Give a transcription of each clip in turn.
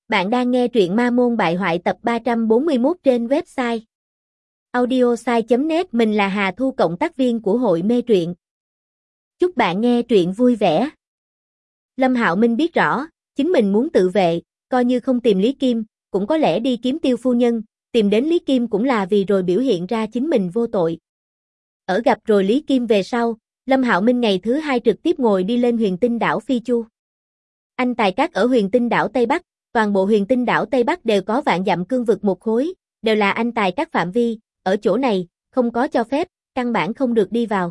Bạn đang nghe truyện Ma Môn Bại Hoại tập 341 trên website audiosai.net. Mình là Hà Thu, cộng tác viên của hội mê truyện. Chúc bạn nghe truyện vui vẻ. Lâm Hạo Minh biết rõ, chính mình muốn tự vệ, coi như không tìm Lý Kim, cũng có lẽ đi kiếm Tiêu phu nhân, tìm đến Lý Kim cũng là vì rồi biểu hiện ra chính mình vô tội. Ở gặp rồi Lý Kim về sau, Lâm Hạo Minh ngày thứ 2 trực tiếp ngồi đi lên Huyền Tinh đảo Phi Chu. Anh tài cát ở Huyền Tinh đảo Tây Bắc, toàn bộ Huyền Tinh đảo Tây Bắc đều có vạn dặm cương vực một khối, đều là anh tài các phạm vi, ở chỗ này, không có cho phép, căn bản không được đi vào.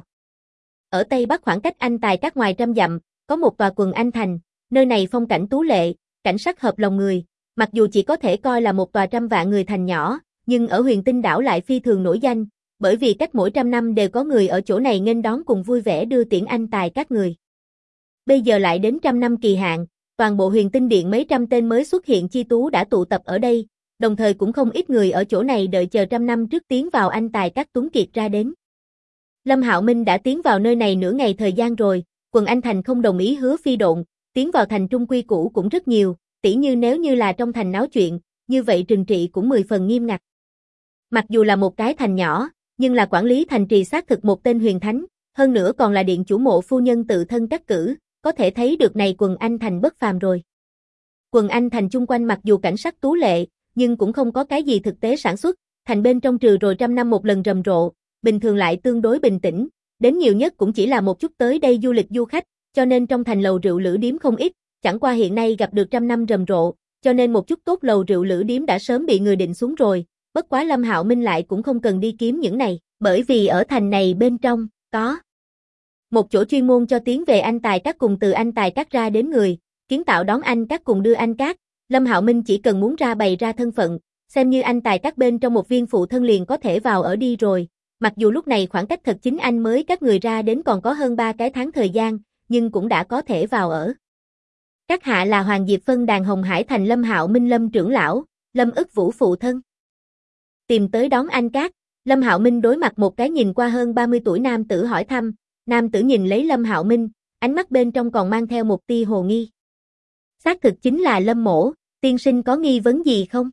Ở Tây Bắc khoảng cách anh tài các ngoài trăm dặm, có một tòa quần anh thành, nơi này phong cảnh tú lệ, cảnh sắc hợp lòng người, mặc dù chỉ có thể coi là một tòa trăm vạn người thành nhỏ, nhưng ở Huyền Tinh đảo lại phi thường nổi danh, bởi vì cách mỗi 100 năm đều có người ở chỗ này nghênh đón cùng vui vẻ đưa tiễn anh tài các người. Bây giờ lại đến 100 năm kỳ hạn, toàn bộ Huyền Tinh Điện mấy trăm tên mới xuất hiện chi tú đã tụ tập ở đây, đồng thời cũng không ít người ở chỗ này đợi chờ 100 năm trước tiến vào anh tài các tuấn kiệt ra đến. Lâm Hạo Minh đã tiến vào nơi này nửa ngày thời gian rồi, quần anh thành không đồng ý Hứa Phi Độn, tiến vào thành trung quy củ cũng rất nhiều, tỉ như nếu như là trong thành náo chuyện, như vậy trừng trị cũng 10 phần nghiêm ngặt. Mặc dù là một cái thành nhỏ, nhưng là quản lý thành trì xác thực một tên huyền thánh, hơn nữa còn là điện chủ Mộ phu nhân tự thân cắt cử, có thể thấy được này quần anh thành bất phàm rồi. Quần anh thành chung quanh mặc dù cảnh sắc tú lệ, nhưng cũng không có cái gì thực tế sản xuất, thành bên trong trừ rồi 100 năm một lần rầm rộ, bình thường lại tương đối bình tĩnh, đến nhiều nhất cũng chỉ là một chút tới đây du lịch du khách, cho nên trong thành lầu rượu lữ điếm không ít, chẳng qua hiện nay gặp được 100 năm rầm rộ, cho nên một chút tốt lầu rượu lữ điếm đã sớm bị người định xuống rồi, bất quá Lâm Hạo Minh lại cũng không cần đi kiếm những này, bởi vì ở thành này bên trong, có một chỗ chuyên môn cho tiến về anh tài các cùng từ anh tài các ra đến người, kiến tạo đón anh các cùng đưa anh các, Lâm Hạo Minh chỉ cần muốn ra bày ra thân phận, xem như anh tài các bên trong một viên phụ thân liền có thể vào ở đi rồi, mặc dù lúc này khoảng cách thật chính anh mới các người ra đến còn có hơn 3 cái tháng thời gian, nhưng cũng đã có thể vào ở. Các hạ là Hoàng Diệp Phân đàn Hồng Hải thành Lâm Hạo Minh Lâm trưởng lão, Lâm ức vũ phụ thân. Tìm tới đón anh các, Lâm Hạo Minh đối mặt một cái nhìn qua hơn 30 tuổi nam tử hỏi thăm, nam tử nhìn lấy Lâm Hạo Minh, ánh mắt bên trong còn mang theo một tia hồ nghi. Xác thực chính là Lâm mỗ, tiên sinh có nghi vấn gì không?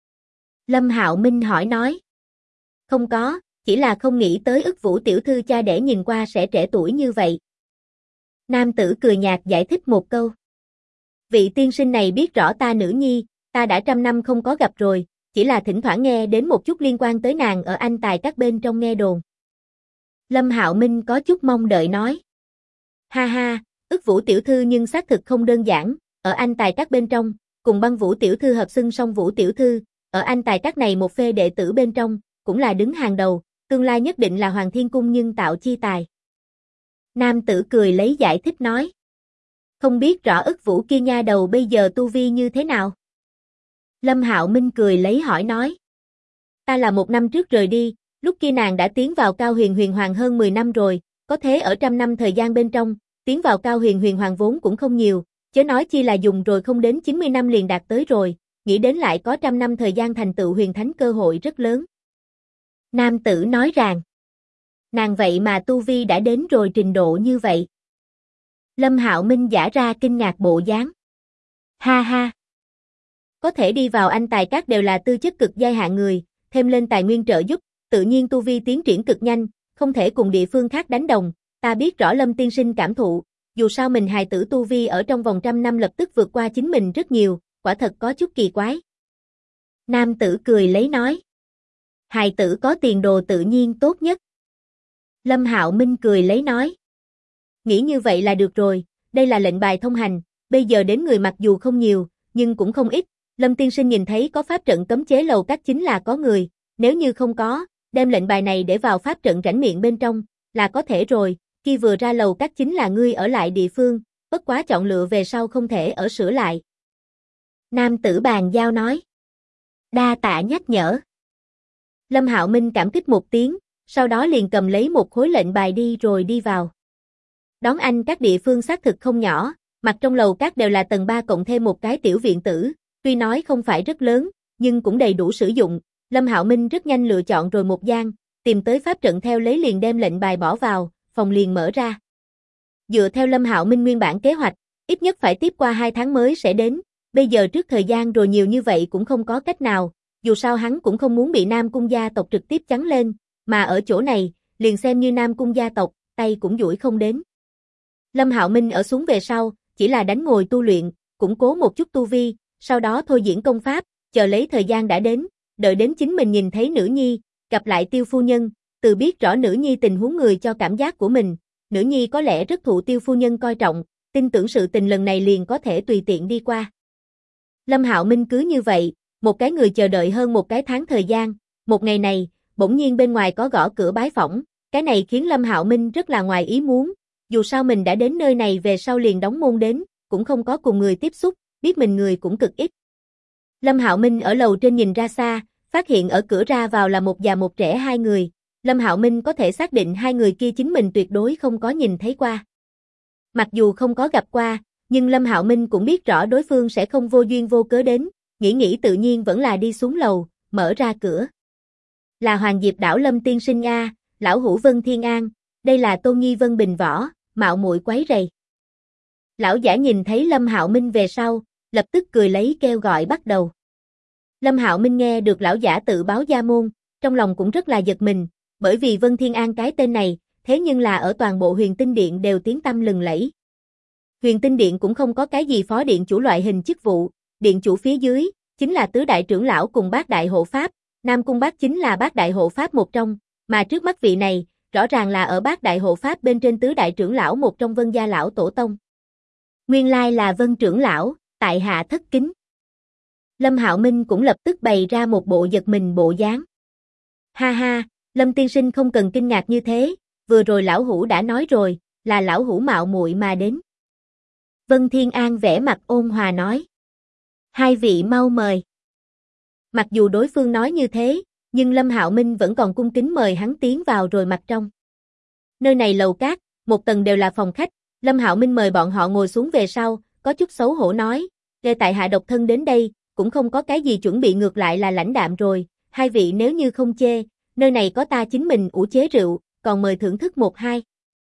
Lâm Hạo Minh hỏi nói. Không có, chỉ là không nghĩ tới ức vũ tiểu thư cha đẻ nhìn qua sẽ trẻ tuổi như vậy. Nam tử cười nhạt giải thích một câu. Vị tiên sinh này biết rõ ta nữ nhi, ta đã 100 năm không có gặp rồi, chỉ là thỉnh thoảng nghe đến một chút liên quan tới nàng ở anh tài các bên trong nghe đồn. Lâm Hạo Minh có chút mong đợi nói. Ha ha, ức vũ tiểu thư nhưng xác thực không đơn giản, ở anh tài các bên trong, cùng Băng Vũ tiểu thư hợp xưng Song Vũ tiểu thư, ở anh tài các này một phê đệ tử bên trong, cũng là đứng hàng đầu, tương lai nhất định là Hoàng Thiên Cung nhưng tạo chi tài. Nam tử cười lấy giải thích nói. Không biết rõ ức vũ kia nha đầu bây giờ tu vi như thế nào? Lâm Hạo Minh cười lấy hỏi nói. Ta là 1 năm trước rời đi, lúc kia nàng đã tiến vào Cao Huyền Huyền Hoàng hơn 10 năm rồi, có thế ở 100 năm thời gian bên trong, tiến vào Cao Huyền Huyền Hoàng vốn cũng không nhiều, chớ nói chi là dùng rồi không đến 90 năm liền đạt tới rồi, nghĩ đến lại có 100 năm thời gian thành tựu huyền thánh cơ hội rất lớn. Nam tử nói rằng, nàng vậy mà tu vi đã đến rồi trình độ như vậy. Lâm Hạo Minh giả ra kinh ngạc bộ dáng. Ha ha. Có thể đi vào anh tài các đều là tư chất cực giai hạng người, thêm lên tài nguyên trợ giúp, tự nhiên tu vi tiến triển cực nhanh, không thể cùng địa phương khác đánh đồng, ta biết rõ Lâm tiên sinh cảm thụ, dù sao mình hài tử tu vi ở trong vòng 100 năm lập tức vượt qua chính mình rất nhiều, quả thật có chút kỳ quái. Nam tử cười lấy nói. Hài tử có tiền đồ tự nhiên tốt nhất. Lâm Hạo Minh cười lấy nói. Nghĩ như vậy là được rồi, đây là lệnh bài thông hành, bây giờ đến người mặc dù không nhiều, nhưng cũng không ít, Lâm tiên sinh nhìn thấy có pháp trận cấm chế lầu các chính là có người, nếu như không có, đem lệnh bài này để vào pháp trận rãnh miệng bên trong, là có thể rồi, khi vừa ra lầu các chính là ngươi ở lại địa phương, bất quá chọn lựa về sau không thể ở sửa lại. Nam tử bàn giao nói. Đa tạ nhắc nhở. Lâm Hạo Minh cảm kích một tiếng, sau đó liền cầm lấy một khối lệnh bài đi rồi đi vào. Đón anh các địa phương xác thực không nhỏ, mặt trong lầu các đều là tầng 3 cộng thêm một cái tiểu viện tử, tuy nói không phải rất lớn, nhưng cũng đầy đủ sử dụng. Lâm Hạo Minh rất nhanh lựa chọn rồi một gian, tìm tới pháp trận theo lấy liền đem lệnh bài bỏ vào, phòng liền mở ra. Dựa theo Lâm Hạo Minh nguyên bản kế hoạch, ít nhất phải tiếp qua 2 tháng mới sẽ đến, bây giờ trước thời gian rồi nhiều như vậy cũng không có cách nào, dù sao hắn cũng không muốn bị Nam Cung gia tộc trực tiếp chắn lên, mà ở chỗ này, liền xem như Nam Cung gia tộc, tay cũng duỗi không đến. Lâm Hạo Minh ở xuống về sau, chỉ là đánh ngồi tu luyện, củng cố một chút tu vi, sau đó thôi diễn công pháp, chờ lấy thời gian đã đến, đợi đến chính mình nhìn thấy nữ nhi, gặp lại Tiêu phu nhân, từ biết rõ nữ nhi tình huống người cho cảm giác của mình, nữ nhi có lẽ rất thụ Tiêu phu nhân coi trọng, tin tưởng sự tình lần này liền có thể tùy tiện đi qua. Lâm Hạo Minh cứ như vậy, một cái người chờ đợi hơn một cái tháng thời gian, một ngày này, bỗng nhiên bên ngoài có gõ cửa bái phỏng, cái này khiến Lâm Hạo Minh rất là ngoài ý muốn, dù sao mình đã đến nơi này về sau liền đóng môn đến, cũng không có cùng người tiếp xúc, biết mình người cũng cực ít. Lâm Hạo Minh ở lầu trên nhìn ra xa, phát hiện ở cửa ra vào là một già một trẻ hai người, Lâm Hạo Minh có thể xác định hai người kia chính mình tuyệt đối không có nhìn thấy qua. Mặc dù không có gặp qua, nhưng Lâm Hạo Minh cũng biết rõ đối phương sẽ không vô duyên vô cớ đến, nghĩ tự nhiên vẫn là đi xuống lầu, mở ra cửa. Là Hoàng Diệp đảo Lâm tiên sinh a, lão hữu Vân Thiên An, đây là Tô Nghi Vân Bình Võ, mạo muội quấy rầy. Lão giả nhìn thấy Lâm Hạo Minh về sau, lập tức cười lấy kêu gọi bắt đầu. Lâm Hạo Minh nghe được lão giả tự báo gia môn, trong lòng cũng rất là giật mình, bởi vì Vân Thiên An cái tên này, thế nhưng là ở toàn bộ Huyền Tinh Điện đều tiếng tăm lừng lẫy. Huyền Tinh Điện cũng không có cái gì phó điện chủ loại hình chức vụ, điện chủ phía dưới, chính là tứ đại trưởng lão cùng bát đại hộ pháp, Nam Cung Bác chính là bát đại hộ pháp một trong, mà trước mắt vị này, rõ ràng là ở bát đại hộ pháp bên trên tứ đại trưởng lão một trong Vân gia lão tổ tông. Nguyên lai là Vân trưởng lão, tại hạ thất kính. Lâm Hạo Minh cũng lập tức bày ra một bộ giật mình bộ dáng. Ha ha, Lâm tiên sinh không cần kinh ngạc như thế, vừa rồi lão hữu đã nói rồi, là lão hữu mạo muội mà đến. Vân Thiên An vẻ mặt ôn hòa nói. Hai vị mau mời. Mặc dù đối phương nói như thế, nhưng Lâm Hạo Minh vẫn còn cung kính mời hắn tiến vào rồi mặt trong. Nơi này lầu cát, một tầng đều là phòng khách, Lâm Hạo Minh mời bọn họ ngồi xuống về sau, có chút xấu hổ nói, "Lê tại hạ độc thân đến đây, cũng không có cái gì chuẩn bị ngược lại là lãnh đạm rồi, hai vị nếu như không chê, nơi này có ta chính mình ủ chế rượu, còn mời thưởng thức một hai."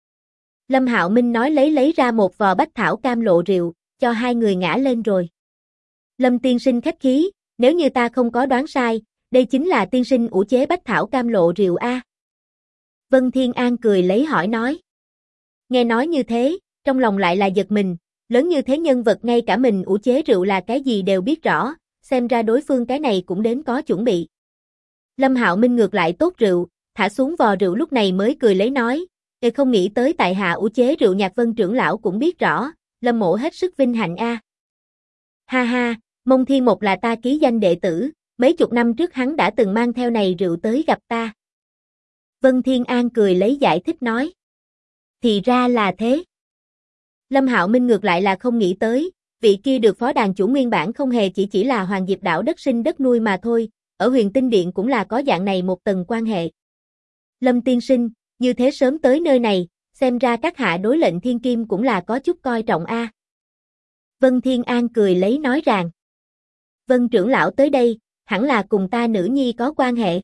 Lâm Hạo Minh nói lấy ra một vò bách thảo cam lộ rượu, cho hai người ngã lên rồi. Lâm tiên sinh khách khí, nếu như ta không có đoán sai, đây chính là tiên sinh ủ chế bách thảo cam lộ rượu a. Vân Thiên An cười lấy hỏi nói. Nghe nói như thế, trong lòng lại là giật mình, lớn như thế nhân vật ngay cả mình ủ chế rượu là cái gì đều biết rõ, xem ra đối phương cái này cũng đến có chuẩn bị. Lâm Hạo Minh ngược lại tốt rượu, thả xuống vò rượu lúc này mới cười lấy nói, không nghĩ tới tại hạ ủ chế rượu nhạc Vân trưởng lão cũng biết rõ, Lâm mộ hết sức vinh hạnh a. Ha ha, Mông Thiên Một là ta ký danh đệ tử, mấy chục năm trước hắn đã từng mang theo này rượu tới gặp ta. Vân Thiên An cười lấy giải thích nói. Thì ra là thế. Lâm Hạo Minh ngược lại là không nghĩ tới, vị kia được phó đàn chủ nguyên bản không hề chỉ là Hoàng Diệp đảo đất sinh đất nuôi mà thôi, ở Huyền Tinh Điện cũng là có dạng này một tầng quan hệ. Lâm tiên sinh, như thế sớm tới nơi này, xem ra các hạ đối lệnh thiên kim cũng là có chút coi trọng a. Vân Thiên An cười lấy nói rằng. Vân trưởng lão tới đây, hẳn là cùng ta nữ nhi có quan hệ.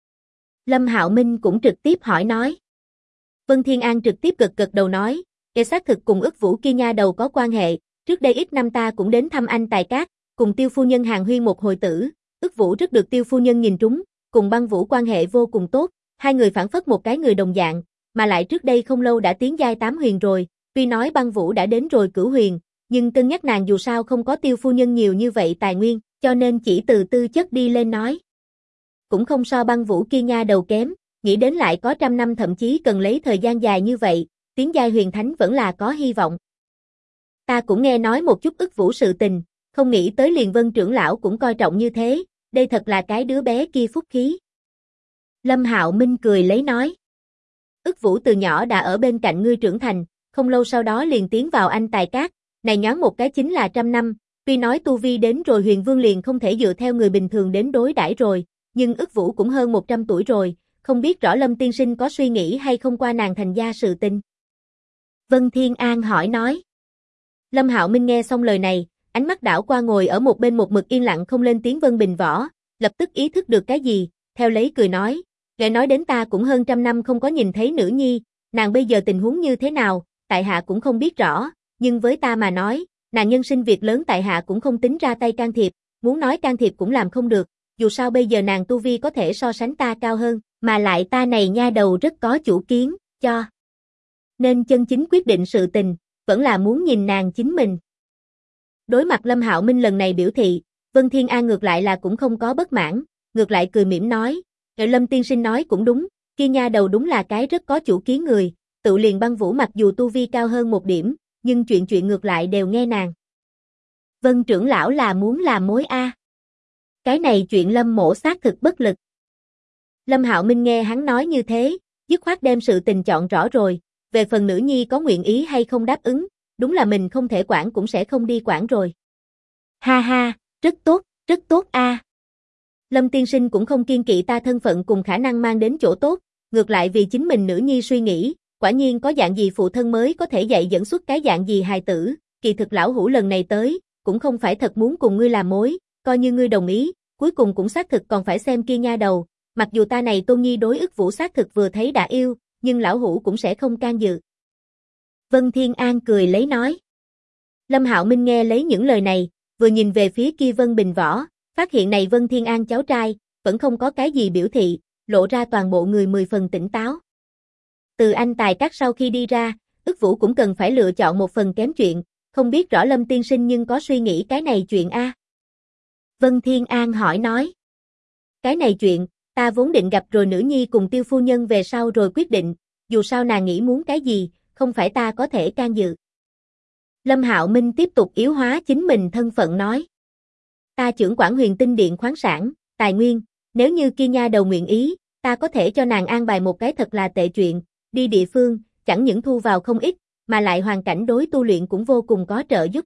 Lâm Hạo Minh cũng trực tiếp hỏi nói. Vân Thiên An trực tiếp gật đầu nói, xác thực cùng ức vũ kia nha đầu có quan hệ, trước đây ít năm ta cũng đến thăm anh Tài Cát, cùng Tiêu phu nhân hàng huyên một hồi tử, ức vũ rất được Tiêu phu nhân nhìn trúng, cùng Băng Vũ quan hệ vô cùng tốt, hai người phản phất một cái người đồng dạng, mà lại trước đây không lâu đã tiến giai 8 huyền rồi, tuy nói Băng Vũ đã đến rồi cửu huyền, nhưng cân nhắc nàng dù sao không có Tiêu phu nhân nhiều như vậy tài nguyên, cho nên chỉ từ tư chất đi lên nói. Cũng không so Băng Vũ kia nha đầu kém, nghĩ đến lại có trăm năm thậm chí cần lấy thời gian dài như vậy, tiến giai huyền thánh vẫn là có hy vọng. Ta cũng nghe nói một chút ức vũ sự tình, không nghĩ tới liền Vân trưởng lão cũng coi trọng như thế, đây thật là cái đứa bé kia phúc khí. Lâm Hạo Minh cười lấy nói. Ức vũ từ nhỏ đã ở bên cạnh ngươi trưởng thành, không lâu sau đó liền tiến vào anh Tài Cát, này nhoáng một cái chính là 100 năm, tuy nói tu vi đến rồi huyền vương liền không thể dựa theo người bình thường đến đối đãi rồi, nhưng ức vũ cũng hơn 100 tuổi rồi, không biết rõ Lâm tiên sinh có suy nghĩ hay không qua nàng thành gia sự tình. Vân Thiên An hỏi nói. Lâm Hạo Minh nghe xong lời này, ánh mắt đảo qua ngồi ở một bên một mực yên lặng không lên tiếng Vân Bình Võ, lập tức ý thức được cái gì, theo lấy cười nói, nghe nói đến ta cũng hơn 100 năm không có nhìn thấy nữ nhi, nàng bây giờ tình huống như thế nào, tại hạ cũng không biết rõ, nhưng với ta mà nói, nàng nhân sinh việc lớn tại hạ cũng không tính ra tay can thiệp, muốn nói can thiệp cũng làm không được, dù sao bây giờ nàng tu vi có thể so sánh ta cao hơn, mà lại ta này nha đầu rất có chủ kiến, cho nên chân chính quyết định sự tình, vẫn là muốn nhìn nàng chính mình. Đối mặt Lâm Hạo Minh lần này biểu thị, Vân Thiên An ngược lại là cũng không có bất mãn, ngược lại cười mỉm nói, Lâm tiên sinh nói cũng đúng, kia nha đầu đúng là cái rất có chủ kiến người, tự liền Băng Vũ mặc dù tu vi cao hơn một điểm, nhưng chuyện ngược lại đều nghe nàng. Vân trưởng lão là muốn làm mối a. Cái này chuyện Lâm mỗ xác thực bất lực. Lâm Hạo Minh nghe hắn nói như thế, dứt khoát đem sự tình chọn rõ rồi, về phần nữ nhi có nguyện ý hay không đáp ứng, đúng là mình không thể quản cũng sẽ không đi quản rồi. Ha ha, rất tốt a. Lâm tiên sinh cũng không kiêng kỵ ta thân phận cùng khả năng mang đến chỗ tốt, ngược lại vì chính mình nữ nhi suy nghĩ, quả nhiên có dạng gì phụ thân mới có thể dạy dẫn xuất cái dạng gì hài tử, kỳ thực lão hủ lần này tới, cũng không phải thật muốn cùng ngươi làm mối, coi như ngươi đồng ý, cuối cùng cũng xác thực còn phải xem kia nha đầu, mặc dù ta này tôn nhi đối ức vũ xác thực vừa thấy đã yêu, nhưng lão hủ cũng sẽ không can dự. Vân Thiên An cười lấy nói. Lâm Hạo Minh nghe lấy những lời này, vừa nhìn về phía kia Vân Bình Võ, phát hiện này Vân Thiên An cháu trai, vẫn không có cái gì biểu thị, lộ ra toàn bộ người 10 phần tỉnh táo. Từ anh tài các sau khi đi ra, ức vũ cũng cần phải lựa chọn một phần kém chuyện, không biết rõ Lâm tiên sinh nhưng có suy nghĩ cái này chuyện a? Vân Thiên An hỏi nói. Cái này chuyện, ta vốn định gặp rồi nữ nhi cùng Tiêu phu nhân về sau rồi quyết định, dù sao nàng nghĩ muốn cái gì, không phải ta có thể can dự. Lâm Hạo Minh tiếp tục yếu hóa chính mình thân phận nói. Ta trưởng quản Huyền Tinh Điện khoáng sản, tài nguyên, nếu như kia nha đầu nguyện ý, ta có thể cho nàng an bài một cái thật là tệ chuyện, đi địa phương, chẳng những thu vào không ít, mà lại hoàn cảnh đối tu luyện cũng vô cùng có trợ giúp.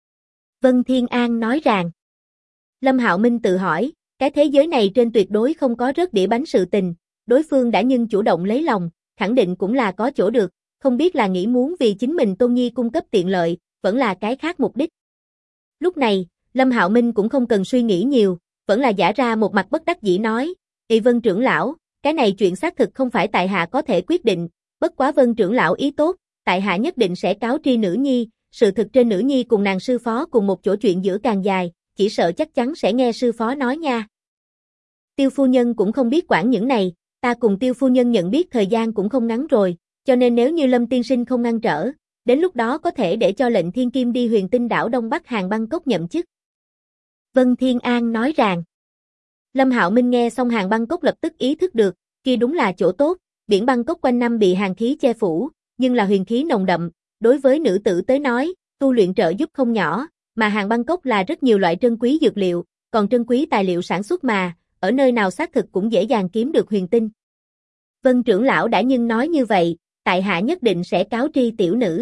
Vân Thiên An nói rằng. Lâm Hạo Minh tự hỏi, cái thế giới này trên tuyệt đối không có rớt đĩa bánh sự tình, đối phương đã nhưng chủ động lấy lòng, khẳng định cũng là có chỗ được, không biết là nghĩ muốn vì chính mình tôn nhi cung cấp tiện lợi, vẫn là cái khác mục đích. Lúc này, Lâm Hạo Minh cũng không cần suy nghĩ nhiều, vẫn là giả ra một mặt bất đắc dĩ nói, Vân trưởng lão, cái này chuyện xác thực không phải tại hạ có thể quyết định, bất quá Vân trưởng lão ý tốt, tại hạ nhất định sẽ cáo tri nữ nhi, sự thực trên nữ nhi cùng nàng sư phó cùng một chỗ chuyện giữa càng dài, chỉ sợ chắc chắn sẽ nghe sư phó nói nha. Tiêu phu nhân cũng không biết quản những này, ta cùng Tiêu phu nhân nhận biết thời gian cũng không ngắn rồi, cho nên nếu như Lâm tiên sinh không ngăn trở, đến lúc đó có thể để cho lệnh Thiên Kim đi Huyền Tinh đảo Đông Bắc Hàng Bangkok nhậm chức. Vân Thiên An nói rằng. Lâm Hạo Minh nghe xong Hàng Bangkok lập tức ý thức được, kia đúng là chỗ tốt, biển Bangkok quanh năm bị hàn khí che phủ, nhưng là huyền khí nồng đậm, đối với nữ tử tới nói, tu luyện trợ giúp không nhỏ, mà Hàng Bangkok là rất nhiều loại trân quý dược liệu, còn trân quý tài liệu sản xuất mà, ở nơi nào xác thực cũng dễ dàng kiếm được huyền tinh. Vân trưởng lão đã nhưng nói như vậy, tại hạ nhất định sẽ cáo tri tiểu nữ.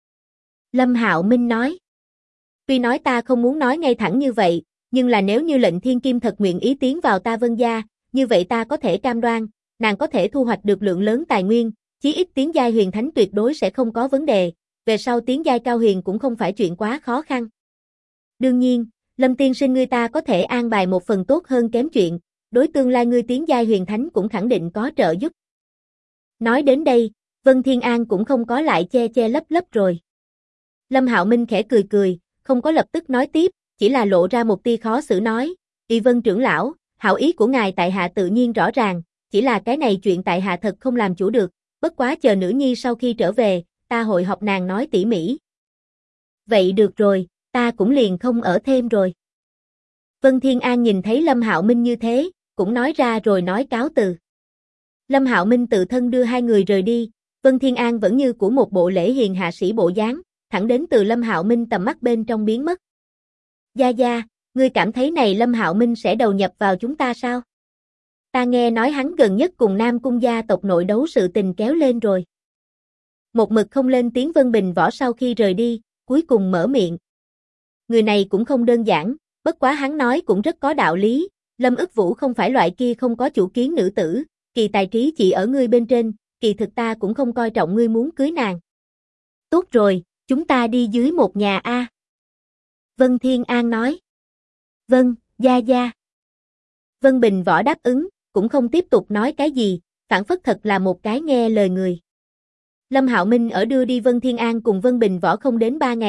Lâm Hạo Minh nói. Tuy nói ta không muốn nói ngay thẳng như vậy, nhưng là nếu như lệnh Thiên Kim thật nguyện ý tiến vào ta Vân gia, như vậy ta có thể cam đoan, nàng có thể thu hoạch được lượng lớn tài nguyên, chí ít tiến giai huyền thánh tuyệt đối sẽ không có vấn đề, về sau tiến giai cao huyền cũng không phải chuyện quá khó khăn. Đương nhiên, Lâm tiên sinh ngươi ta có thể an bài một phần tốt hơn kém chuyện, đối tương lai ngươi tiến giai huyền thánh cũng khẳng định có trợ giúp. Nói đến đây, Vân Thiên An cũng không có lại che lấp rồi. Lâm Hạo Minh khẽ cười, không có lập tức nói tiếp, chỉ là lộ ra một tia khó xử nói, Vân trưởng lão, hảo ý của ngài tại hạ tự nhiên rõ ràng, chỉ là cái này chuyện tại hạ thật không làm chủ được, bất quá chờ nữ nhi sau khi trở về, ta hội học nàng nói tỉ mỉ. Vậy được rồi, ta cũng liền không ở thêm rồi. Vân Thiên An nhìn thấy Lâm Hạo Minh như thế, cũng nói ra rồi nói cáo từ. Lâm Hạo Minh tự thân đưa hai người rời đi, Vân Thiên An vẫn như của một bộ lễ hiền hạ sĩ bộ dáng, thẳng đến từ Lâm Hạo Minh tầm mắt bên trong biến mất. Gia, ngươi cảm thấy này Lâm Hạo Minh sẽ đầu nhập vào chúng ta sao? Ta nghe nói hắn gần nhất cùng Nam Cung gia tộc nội đấu sự tình kéo lên rồi. Một mực không lên tiếng Vân Bình Võ sau khi rời đi, cuối cùng mở miệng. Người này cũng không đơn giản, bất quá hắn nói cũng rất có đạo lý, Lâm Ức Vũ không phải loại kia không có chủ kiến nữ tử, kỳ tài trí chỉ ở ngươi bên trên, kỳ thực ta cũng không coi trọng ngươi muốn cưới nàng. Tốt rồi, chúng ta đi dưới một nhà a. Vân Thiên An nói. Vâng, gia. Vân Bình Võ đáp ứng, cũng không tiếp tục nói cái gì, phản phất thật là một cái nghe lời người. Lâm Hạo Minh ở đưa đi Vân Thiên An cùng Vân Bình Võ không đến 3 ngày,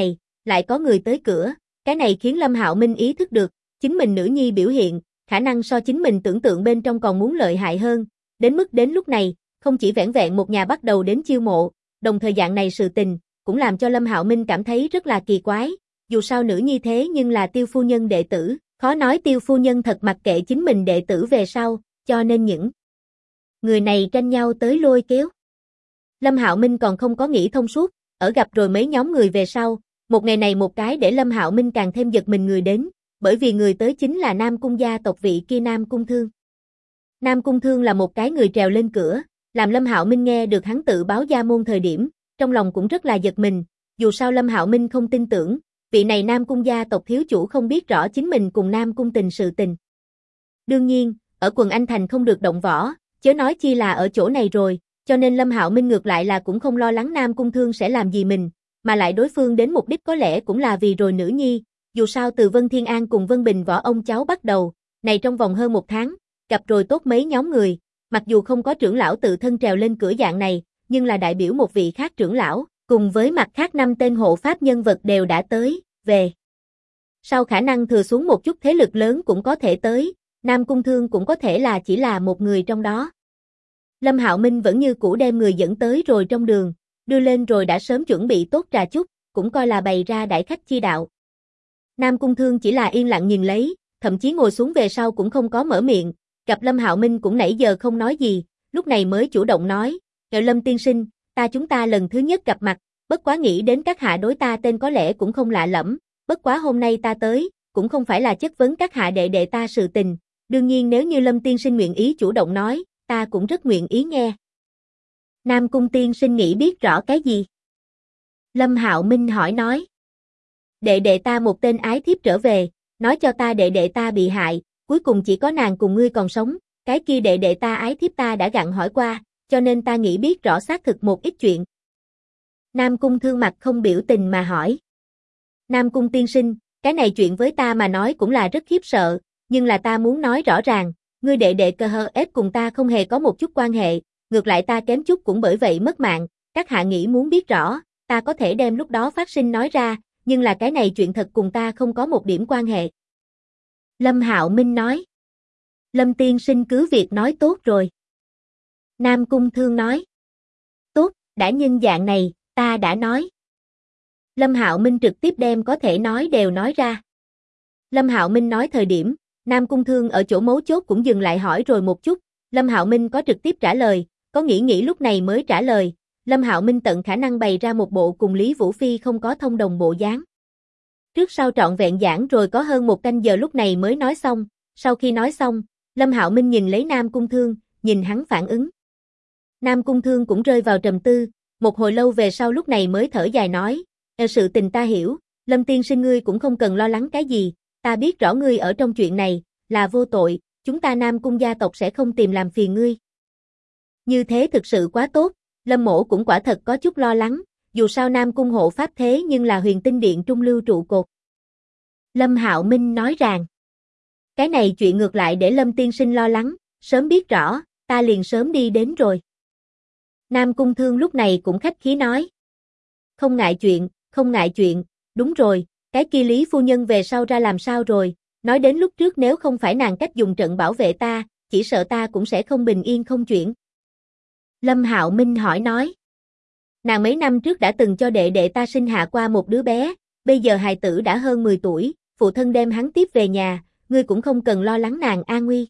lại có người tới cửa, cái này khiến Lâm Hạo Minh ý thức được, chính mình nữ nhi biểu hiện, khả năng so chính mình tưởng tượng bên trong còn muốn lợi hại hơn, đến mức đến lúc này, không chỉ vẻn vẹn một nhà bắt đầu đến chiêu mộ, đồng thời dạng này sự tình, cũng làm cho Lâm Hạo Minh cảm thấy rất là kỳ quái, dù sao nữ nhi thế nhưng là Tiêu phu nhân đệ tử, khó nói Tiêu phu nhân thật mặc kệ chính mình đệ tử về sau, cho nên những người này tranh nhau tới lôi kéo. Lâm Hạo Minh còn không có nghĩ thông suốt, ở gặp rồi mấy nhóm người về sau, một ngày này một cái để Lâm Hạo Minh càng thêm giật mình người đến, bởi vì người tới chính là Nam Cung gia tộc vị kia Nam Cung Thương. Nam Cung Thương là một cái người trèo lên cửa, làm Lâm Hạo Minh nghe được hắn tự báo gia môn thời điểm, trong lòng cũng rất là giật mình, dù sao Lâm Hạo Minh không tin tưởng, vị này Nam Cung gia tộc thiếu chủ không biết rõ chính mình cùng Nam Cung Tình sự tình. Đương nhiên, ở quần Anh Thành không được động võ, chớ nói chi là ở chỗ này rồi, cho nên Lâm Hạo Minh ngược lại là cũng không lo lắng Nam Cung Thương sẽ làm gì mình, mà lại đối phương đến mục đích có lẽ cũng là vì rồi nữ nhi, dù sao từ Vân Thiên An cùng Vân Bình võ ông cháu bắt đầu, này trong vòng hơn một tháng, gặp rồi tốt mấy nhóm người, mặc dù không có trưởng lão tự thân trèo lên cửa dạng này, nhưng là đại biểu một vị khác trưởng lão, cùng với mặt khác 5 tên hộ pháp nhân vật đều đã tới, về. Sau khả năng thừa xuống một chút thế lực lớn cũng có thể tới, Nam Cung Thương cũng có thể là chỉ là một người trong đó. Lâm Hạo Minh vẫn như cũ đem người dẫn tới rồi trong đường, đưa lên rồi đã sớm chuẩn bị tốt trà chút, cũng coi là bày ra đại khách chi đạo. Nam Cung Thương chỉ là yên lặng nhìn lấy, thậm chí ngồi xuống về sau cũng không có mở miệng, gặp Lâm Hạo Minh cũng nãy giờ không nói gì, lúc này mới chủ động nói, Lâm tiên sinh, chúng ta lần thứ nhất gặp mặt, bất quá nghĩ đến các hạ đối ta tên có lẽ cũng không lạ lẫm, bất quá hôm nay ta tới, cũng không phải là chất vấn các hạ đệ đệ ta sự tình, đương nhiên nếu như Lâm tiên sinh nguyện ý chủ động nói, ta cũng rất nguyện ý nghe. Nam Cung tiên sinh nghĩ biết rõ cái gì? Lâm Hạo Minh hỏi nói. Đệ đệ ta một tên ái thiếp trở về, nói cho ta đệ đệ ta bị hại, cuối cùng chỉ có nàng cùng ngươi còn sống, cái kia đệ đệ ta ái thiếp ta đã gặn hỏi qua, cho nên ta nghĩ biết rõ xác thực một ít chuyện. Nam Cung Thương mặt không biểu tình mà hỏi. Nam Cung tiên sinh, cái này chuyện với ta mà nói cũng là rất khiếp sợ, nhưng là ta muốn nói rõ ràng, ngươi đệ đệ cơ hơ ép cùng ta không hề có một chút quan hệ, ngược lại ta kém chút cũng bởi vậy mất mạng, các hạ nghĩ muốn biết rõ, ta có thể đem lúc đó phát sinh nói ra, nhưng là cái này chuyện thật cùng ta không có một điểm quan hệ. Lâm Hạo Minh nói. Lâm tiên sinh cứ việc nói tốt rồi. Nam Cung Thương nói. Tốt, đã nhân dạng này, ta đã nói. Lâm Hạo Minh trực tiếp đem có thể nói đều nói ra. Lâm Hạo Minh nói thời điểm, Nam Cung Thương ở chỗ mấu chốt cũng dừng lại hỏi rồi một chút, Lâm Hạo Minh có trực tiếp trả lời, có nghĩ lúc này mới trả lời, Lâm Hạo Minh tận khả năng bày ra một bộ cùng Lý Vũ Phi không có thông đồng bộ dáng. Trước sau trọn vẹn giảng rồi có hơn một canh giờ lúc này mới nói xong, sau khi nói xong, Lâm Hạo Minh nhìn lấy Nam Cung Thương, nhìn hắn phản ứng. Nam Cung Thương cũng rơi vào trầm tư, một hồi lâu về sau lúc này mới thở dài nói, sự tình ta hiểu, Lâm tiên sinh ngươi cũng không cần lo lắng cái gì, ta biết rõ ngươi ở trong chuyện này, là vô tội, chúng ta Nam Cung gia tộc sẽ không tìm làm phiền ngươi. Như thế thực sự quá tốt, Lâm mỗ cũng quả thật có chút lo lắng, dù sao Nam Cung hộ pháp thế nhưng là Huyền Tinh Điện trung lưu trụ cột. Lâm Hạo Minh nói rằng, cái này chuyện ngược lại để Lâm tiên sinh lo lắng, sớm biết rõ, ta liền sớm đi đến rồi. Nam Cung Thương lúc này cũng khách khí nói, không ngại chuyện, đúng rồi, cái kia Lý phu nhân về sau ra làm sao rồi, nói đến lúc trước nếu không phải nàng cách dùng trận bảo vệ ta, chỉ sợ ta cũng sẽ không bình yên không chuyện. Lâm Hạo Minh hỏi nói, nàng mấy năm trước đã từng cho đệ đệ ta sinh hạ qua một đứa bé, bây giờ hài tử đã hơn 10 tuổi, phụ thân đem hắn tiếp về nhà, ngươi cũng không cần lo lắng nàng an nguy.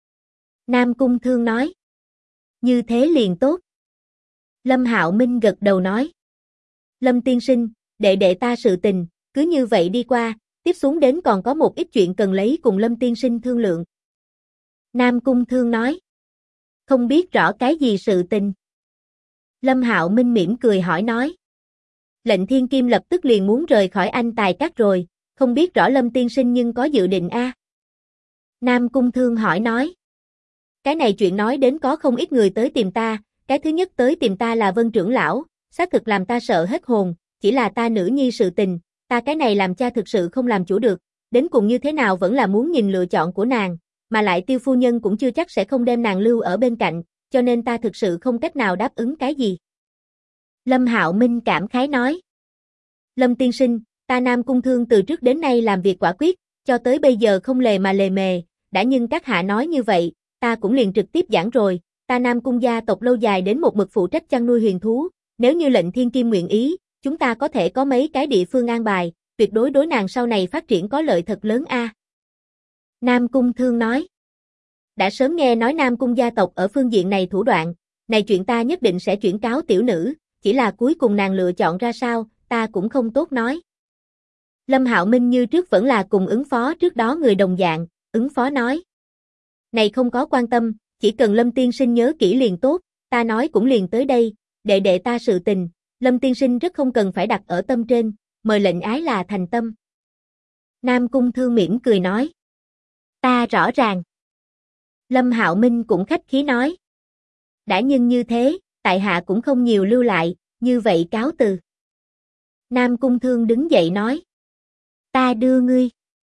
Nam Cung Thương nói, như thế liền tốt. Lâm Hạo Minh gật đầu nói, Lâm tiên sinh, đệ đệ ta sự tình, cứ như vậy đi qua, tiếp xuống đến còn có một ít chuyện cần lấy cùng Lâm tiên sinh thương lượng. Nam Cung Thương nói, không biết rõ cái gì sự tình. Lâm Hạo Minh mỉm cười hỏi nói, Lệnh Thiên Kim lập tức liền muốn rời khỏi Anh Tài Các rồi, không biết rõ Lâm tiên sinh nhưng có dự định a? Nam Cung Thương hỏi nói, cái này chuyện nói đến có không ít người tới tìm ta, cái thứ nhất tới tìm ta là Vân trưởng lão, xác thực làm ta sợ hết hồn, chỉ là ta nữ nhi sự tình, ta cái này làm cha thực sự không làm chủ được, đến cùng như thế nào vẫn là muốn nhìn lựa chọn của nàng, mà lại Tiêu phu nhân cũng chưa chắc sẽ không đem nàng lưu ở bên cạnh, cho nên ta thực sự không cách nào đáp ứng cái gì. Lâm Hạo Minh cảm khái nói, Lâm tiên sinh, Ta Nam Cung Thương từ trước đến nay làm việc quả quyết, cho tới bây giờ không lề mà lề mề, đã nhưng các hạ nói như vậy, ta cũng liền trực tiếp giảng rồi, ta Nam Cung gia tộc lâu dài đến một mực phụ trách chăn nuôi huyền thú, nếu như lệnh thiên kim nguyện ý, chúng ta có thể có mấy cái địa phương an bài, tuyệt đối đối nàng sau này phát triển có lợi thật lớn a. Nam Cung Thương nói. Đã sớm nghe nói Nam Cung gia tộc ở phương diện này thủ đoạn, này chuyện ta nhất định sẽ chuyển cáo tiểu nữ, chỉ là cuối cùng nàng lựa chọn ra sao, ta cũng không tốt nói. Lâm Hạo Minh như trước vẫn là cùng ứng phó trước đó người đồng dạng, ứng phó nói. Này không có quan tâm, chỉ cần Lâm tiên sinh nhớ kỹ liền tốt, ta nói cũng liền tới đây, đệ đệ ta sự tình, Lâm tiên sinh rất không cần phải đặt ở tâm trên, mời lệnh ái là thành tâm. Nam Cung Thương mỉm cười nói. Ta rõ ràng. Lâm Hạo Minh cũng khách khí nói. Đã nhưng như thế, tại hạ cũng không nhiều lưu lại, như vậy cáo từ. Nam Cung Thương đứng dậy nói. Ta đưa ngươi.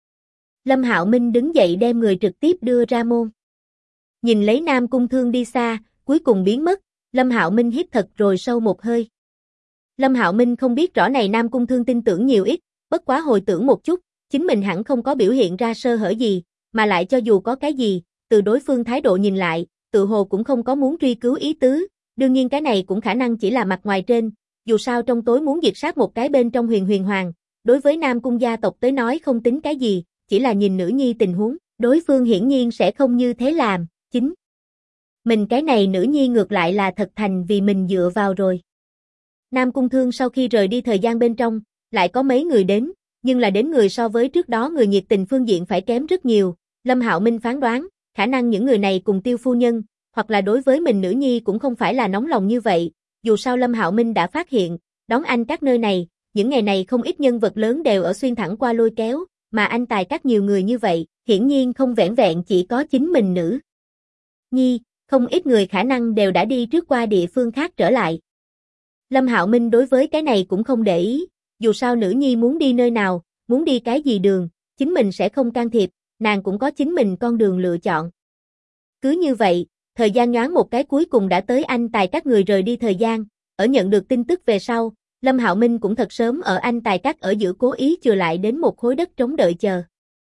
Lâm Hạo Minh đứng dậy đem người trực tiếp đưa ra môn. Nhìn lấy Nam Cung Thương đi xa, cuối cùng biến mất, Lâm Hạo Minh hít thật rồi sâu một hơi. Lâm Hạo Minh không biết rõ này Nam Cung Thương tin tưởng nhiều ít, bất quá hồi tưởng một chút, chính mình hẳn không có biểu hiện ra sơ hở gì, mà lại cho dù có cái gì, từ đối phương thái độ nhìn lại, tự hồ cũng không có muốn truy cứu ý tứ, đương nhiên cái này cũng khả năng chỉ là mặt ngoài trên, dù sao trong tối muốn diệt sát một cái bên trong huyền huyền hoàng, đối với Nam Cung gia tộc tới nói không tính cái gì, chỉ là nhìn nữ nhi tình huống, đối phương hiển nhiên sẽ không như thế làm, chính. Mình cái này nữ nhi ngược lại là thật thành vì mình dựa vào rồi. Nam Cung Thương sau khi rời đi thời gian bên trong, lại có mấy người đến, nhưng là đến người so với trước đó người nhiệt tình phương diện phải kém rất nhiều, Lâm Hạo Minh phán đoán, khả năng những người này cùng Tiêu phu nhân, hoặc là đối với mình nữ nhi cũng không phải là nóng lòng như vậy, dù sao Lâm Hạo Minh đã phát hiện, đón anh các nơi này, những ngày này không ít nhân vật lớn đều ở xuyên thẳng qua lôi kéo, mà anh tài các nhiều người như vậy, hiển nhiên không vẻn vẹn chỉ có chính mình nữ nhi, không ít người khả năng đều đã đi trước qua địa phương khác trở lại. Lâm Hạo Minh đối với cái này cũng không để ý, dù sao nữ nhi muốn đi nơi nào, muốn đi cái gì đường, chính mình sẽ không can thiệp, nàng cũng có chính mình con đường lựa chọn. Cứ như vậy, thời gian nhoáng một cái cuối cùng đã tới anh tài các người rời đi thời gian, ở nhận được tin tức về sau, Lâm Hạo Minh cũng thật sớm ở anh tài các ở giữa cố ý chừa lại đến một khối đất trống đợi chờ.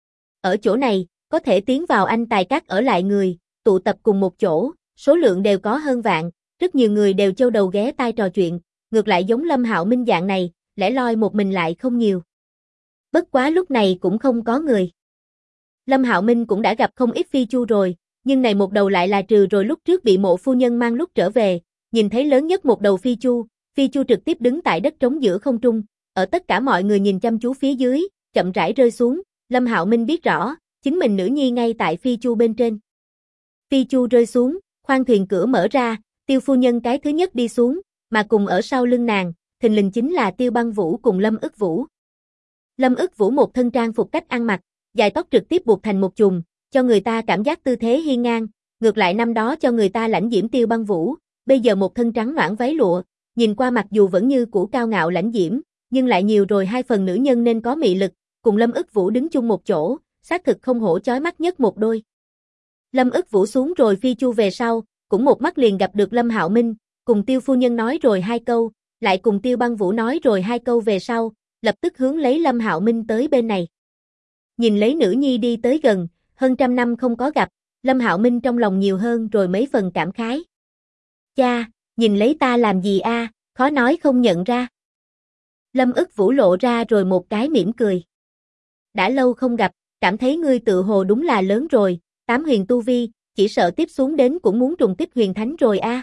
Ở chỗ này, có thể tiến vào anh tài các ở lại người, tụ tập cùng một chỗ, số lượng đều có hơn vạn, rất nhiều người đều châu đầu ghé tai trò chuyện, ngược lại giống Lâm Hạo Minh dạng này, lẻ loi một mình lại không nhiều. Bất quá lúc này cũng không có người. Lâm Hạo Minh cũng đã gặp không ít phi chu rồi, nhưng này một đầu lại là trừ rồi lúc trước bị Mộ phu nhân mang lúc trở về, nhìn thấy lớn nhất một đầu phi chu trực tiếp đứng tại đất trống giữa không trung, ở tất cả mọi người nhìn chăm chú phía dưới, chậm rãi rơi xuống, Lâm Hạo Minh biết rõ, chính mình nữ nhi ngay tại phi chu bên trên. Phi chu rơi xuống, khoang thuyền cửa mở ra, Tiêu phu nhân cái thứ nhất đi xuống, mà cùng ở sau lưng nàng, thình lình chính là Tiêu Băng Vũ cùng Lâm Ức Vũ. Lâm Ức Vũ một thân trang phục cách ăn mặc, dài tóc trực tiếp buộc thành một chùm, cho người ta cảm giác tư thế hiên ngang, ngược lại năm đó cho người ta lãnh diễm Tiêu Băng Vũ, bây giờ một thân trắng noãn váy lụa, nhìn qua mặc dù vẫn như cũ cao ngạo lãnh diễm, nhưng lại nhiều rồi hai phần nữ nhân nên có mị lực, cùng Lâm Ức Vũ đứng chung một chỗ, xác thực không hổ chói mắt nhất một đôi. Lâm Ức Vũ xuống rồi phi chu về sau, cũng một mắt liền gặp được Lâm Hạo Minh, cùng Tiêu phu nhân nói rồi hai câu, lại cùng Tiêu Băng Vũ nói rồi hai câu về sau, lập tức hướng lấy Lâm Hạo Minh tới bên này. Nhìn lấy nữ nhi đi tới gần, hơn trăm năm không có gặp, Lâm Hạo Minh trong lòng nhiều hơn rồi mấy phần cảm khái. Cha, nhìn lấy ta làm gì a, khó nói không nhận ra. Lâm Ức Vũ lộ ra rồi một cái mỉm cười. Đã lâu không gặp, cảm thấy ngươi tự hồ đúng là lớn rồi, 8 huyền tu vi, chỉ sợ tiếp xuống đến cũng muốn trùng kích huyền thánh rồi a.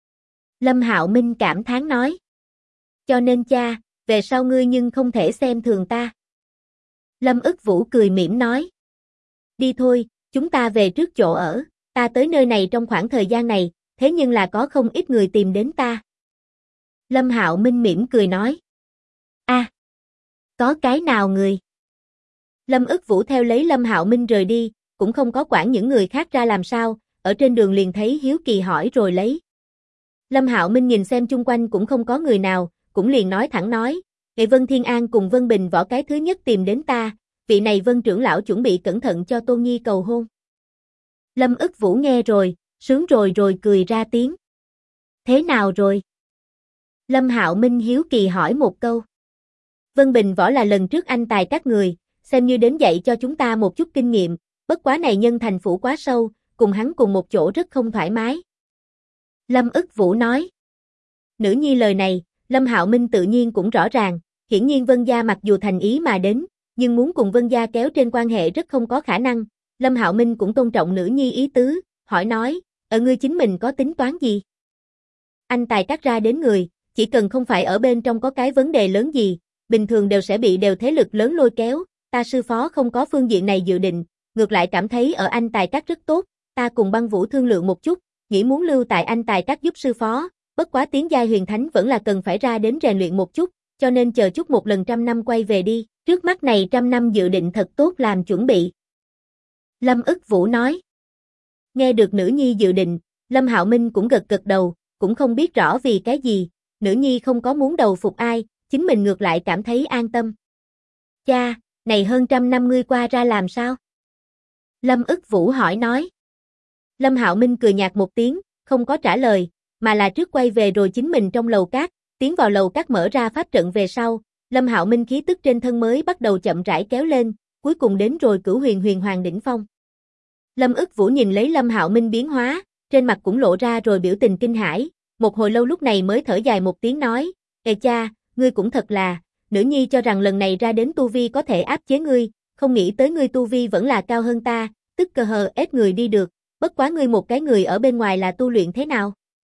Lâm Hạo Minh cảm thán nói. Cho nên cha, về sau ngươi nhưng không thể xem thường ta. Lâm Ức Vũ cười mỉm nói. Đi thôi, chúng ta về trước chỗ ở, ta tới nơi này trong khoảng thời gian này, thế nhưng là có không ít người tìm đến ta. Lâm Hạo Minh mỉm cười nói. Có cái nào người? Lâm Ức Vũ theo lấy Lâm Hạo Minh rời đi, cũng không có quản những người khác ra làm sao, ở trên đường liền thấy hiếu kỳ hỏi rồi lấy. Lâm Hạo Minh nhìn xem chung quanh cũng không có người nào, cũng liền nói thẳng nói, Nghệ Vân Thiên An cùng Vân Bình Võ cái thứ nhất tìm đến ta, vị này Vân trưởng lão chuẩn bị cẩn thận cho Tôn Nhi cầu hôn. Lâm Ức Vũ nghe rồi, sướng rồi cười ra tiếng. Thế nào rồi? Lâm Hạo Minh hiếu kỳ hỏi một câu. Vân Bình Võ là lần trước anh tài các người, xem như đến dạy cho chúng ta một chút kinh nghiệm, bất quá này nhân thành phủ quá sâu, cùng hắn cùng một chỗ rất không thoải mái. Lâm ức Vũ nói. Nữ nhi lời này, Lâm Hạo Minh tự nhiên cũng rõ ràng, hiển nhiên Vân gia mặc dù thành ý mà đến, nhưng muốn cùng Vân gia kéo trên quan hệ rất không có khả năng. Lâm Hạo Minh cũng tôn trọng nữ nhi ý tứ, hỏi nói, ngươi chính mình có tính toán gì? Anh tài cắt ra đến người, chỉ cần không phải ở bên trong có cái vấn đề lớn gì, bình thường đều sẽ bị đều thế lực lớn lôi kéo, ta sư phó không có phương diện này dự định, ngược lại cảm thấy ở anh tài cắt rất tốt, ta cùng Băng Vũ thương lượng một chút, nghĩ muốn lưu tại anh tài cắt giúp sư phó, bất quá tiến giai huyền thánh vẫn là cần phải ra đến rèn luyện một chút, cho nên chờ chút một lần 100 năm quay về đi, trước mắt này 100 năm dự định thật tốt làm chuẩn bị. Lâm ức Vũ nói. Nghe được nữ nhi dự định, Lâm Hạo Minh cũng gật gật đầu, cũng không biết rõ vì cái gì, nữ nhi không có muốn đầu phục ai, chính mình ngược lại cảm thấy an tâm. Cha, này hơn 100 năm ngươi qua ra làm sao? Lâm ức Vũ hỏi nói. Lâm Hạo Minh cười nhạt một tiếng, không có trả lời, mà là trước quay về rồi chính mình trong lầu cát, tiến vào lầu cát mở ra pháp trận về sau, Lâm Hạo Minh khí tức trên thân mới bắt đầu chậm rãi kéo lên, cuối cùng đến rồi Cửu Huyền Huyền Hoàng đỉnh phong. Lâm ức Vũ nhìn lấy Lâm Hạo Minh biến hóa, trên mặt cũng lộ ra rồi biểu tình kinh hãi, một hồi lâu lúc này mới thở dài một tiếng nói, ê cha, ngươi cũng thật là, nữ nhi cho rằng lần này ra đến tu vi có thể áp chế ngươi, không nghĩ tới ngươi tu vi vẫn là cao hơn ta, tức cơ hờ ép người đi được, bất quá ngươi một cái người ở bên ngoài là tu luyện thế nào?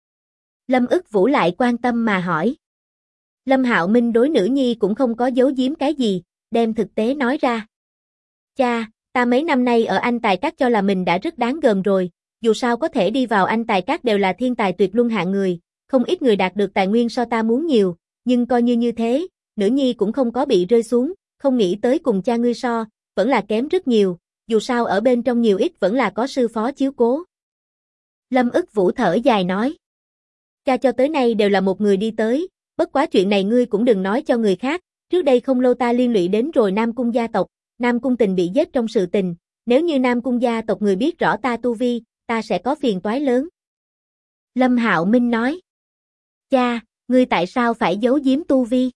Lâm ức Vũ lại quan tâm mà hỏi. Lâm Hạo Minh đối nữ nhi cũng không có giấu giếm cái gì, đem thực tế nói ra. Cha, ta mấy năm nay ở anh tài các cho là mình đã rất đáng gờm rồi, dù sao có thể đi vào anh tài các đều là thiên tài tuyệt luân hạng người, không ít người đạt được tài nguyên so ta muốn nhiều, nhưng coi như thế, nữ nhi cũng không có bị rơi xuống, không nghĩ tới cùng cha ngươi so, vẫn là kém rất nhiều, dù sao ở bên trong nhiều ít vẫn là có sư phó chiếu cố. Lâm ức Vũ thở dài nói. Cha cho tới nay đều là một người đi tới, bất quá chuyện này ngươi cũng đừng nói cho người khác, trước đây không lâu ta liên lụy đến rồi Nam Cung gia tộc, Nam Cung Tình bị giết trong sự tình, nếu như Nam Cung gia tộc người biết rõ ta tu vi, ta sẽ có phiền toái lớn. Lâm Hạo Minh nói. Cha, ngươi tại sao phải giấu giếm tu vi?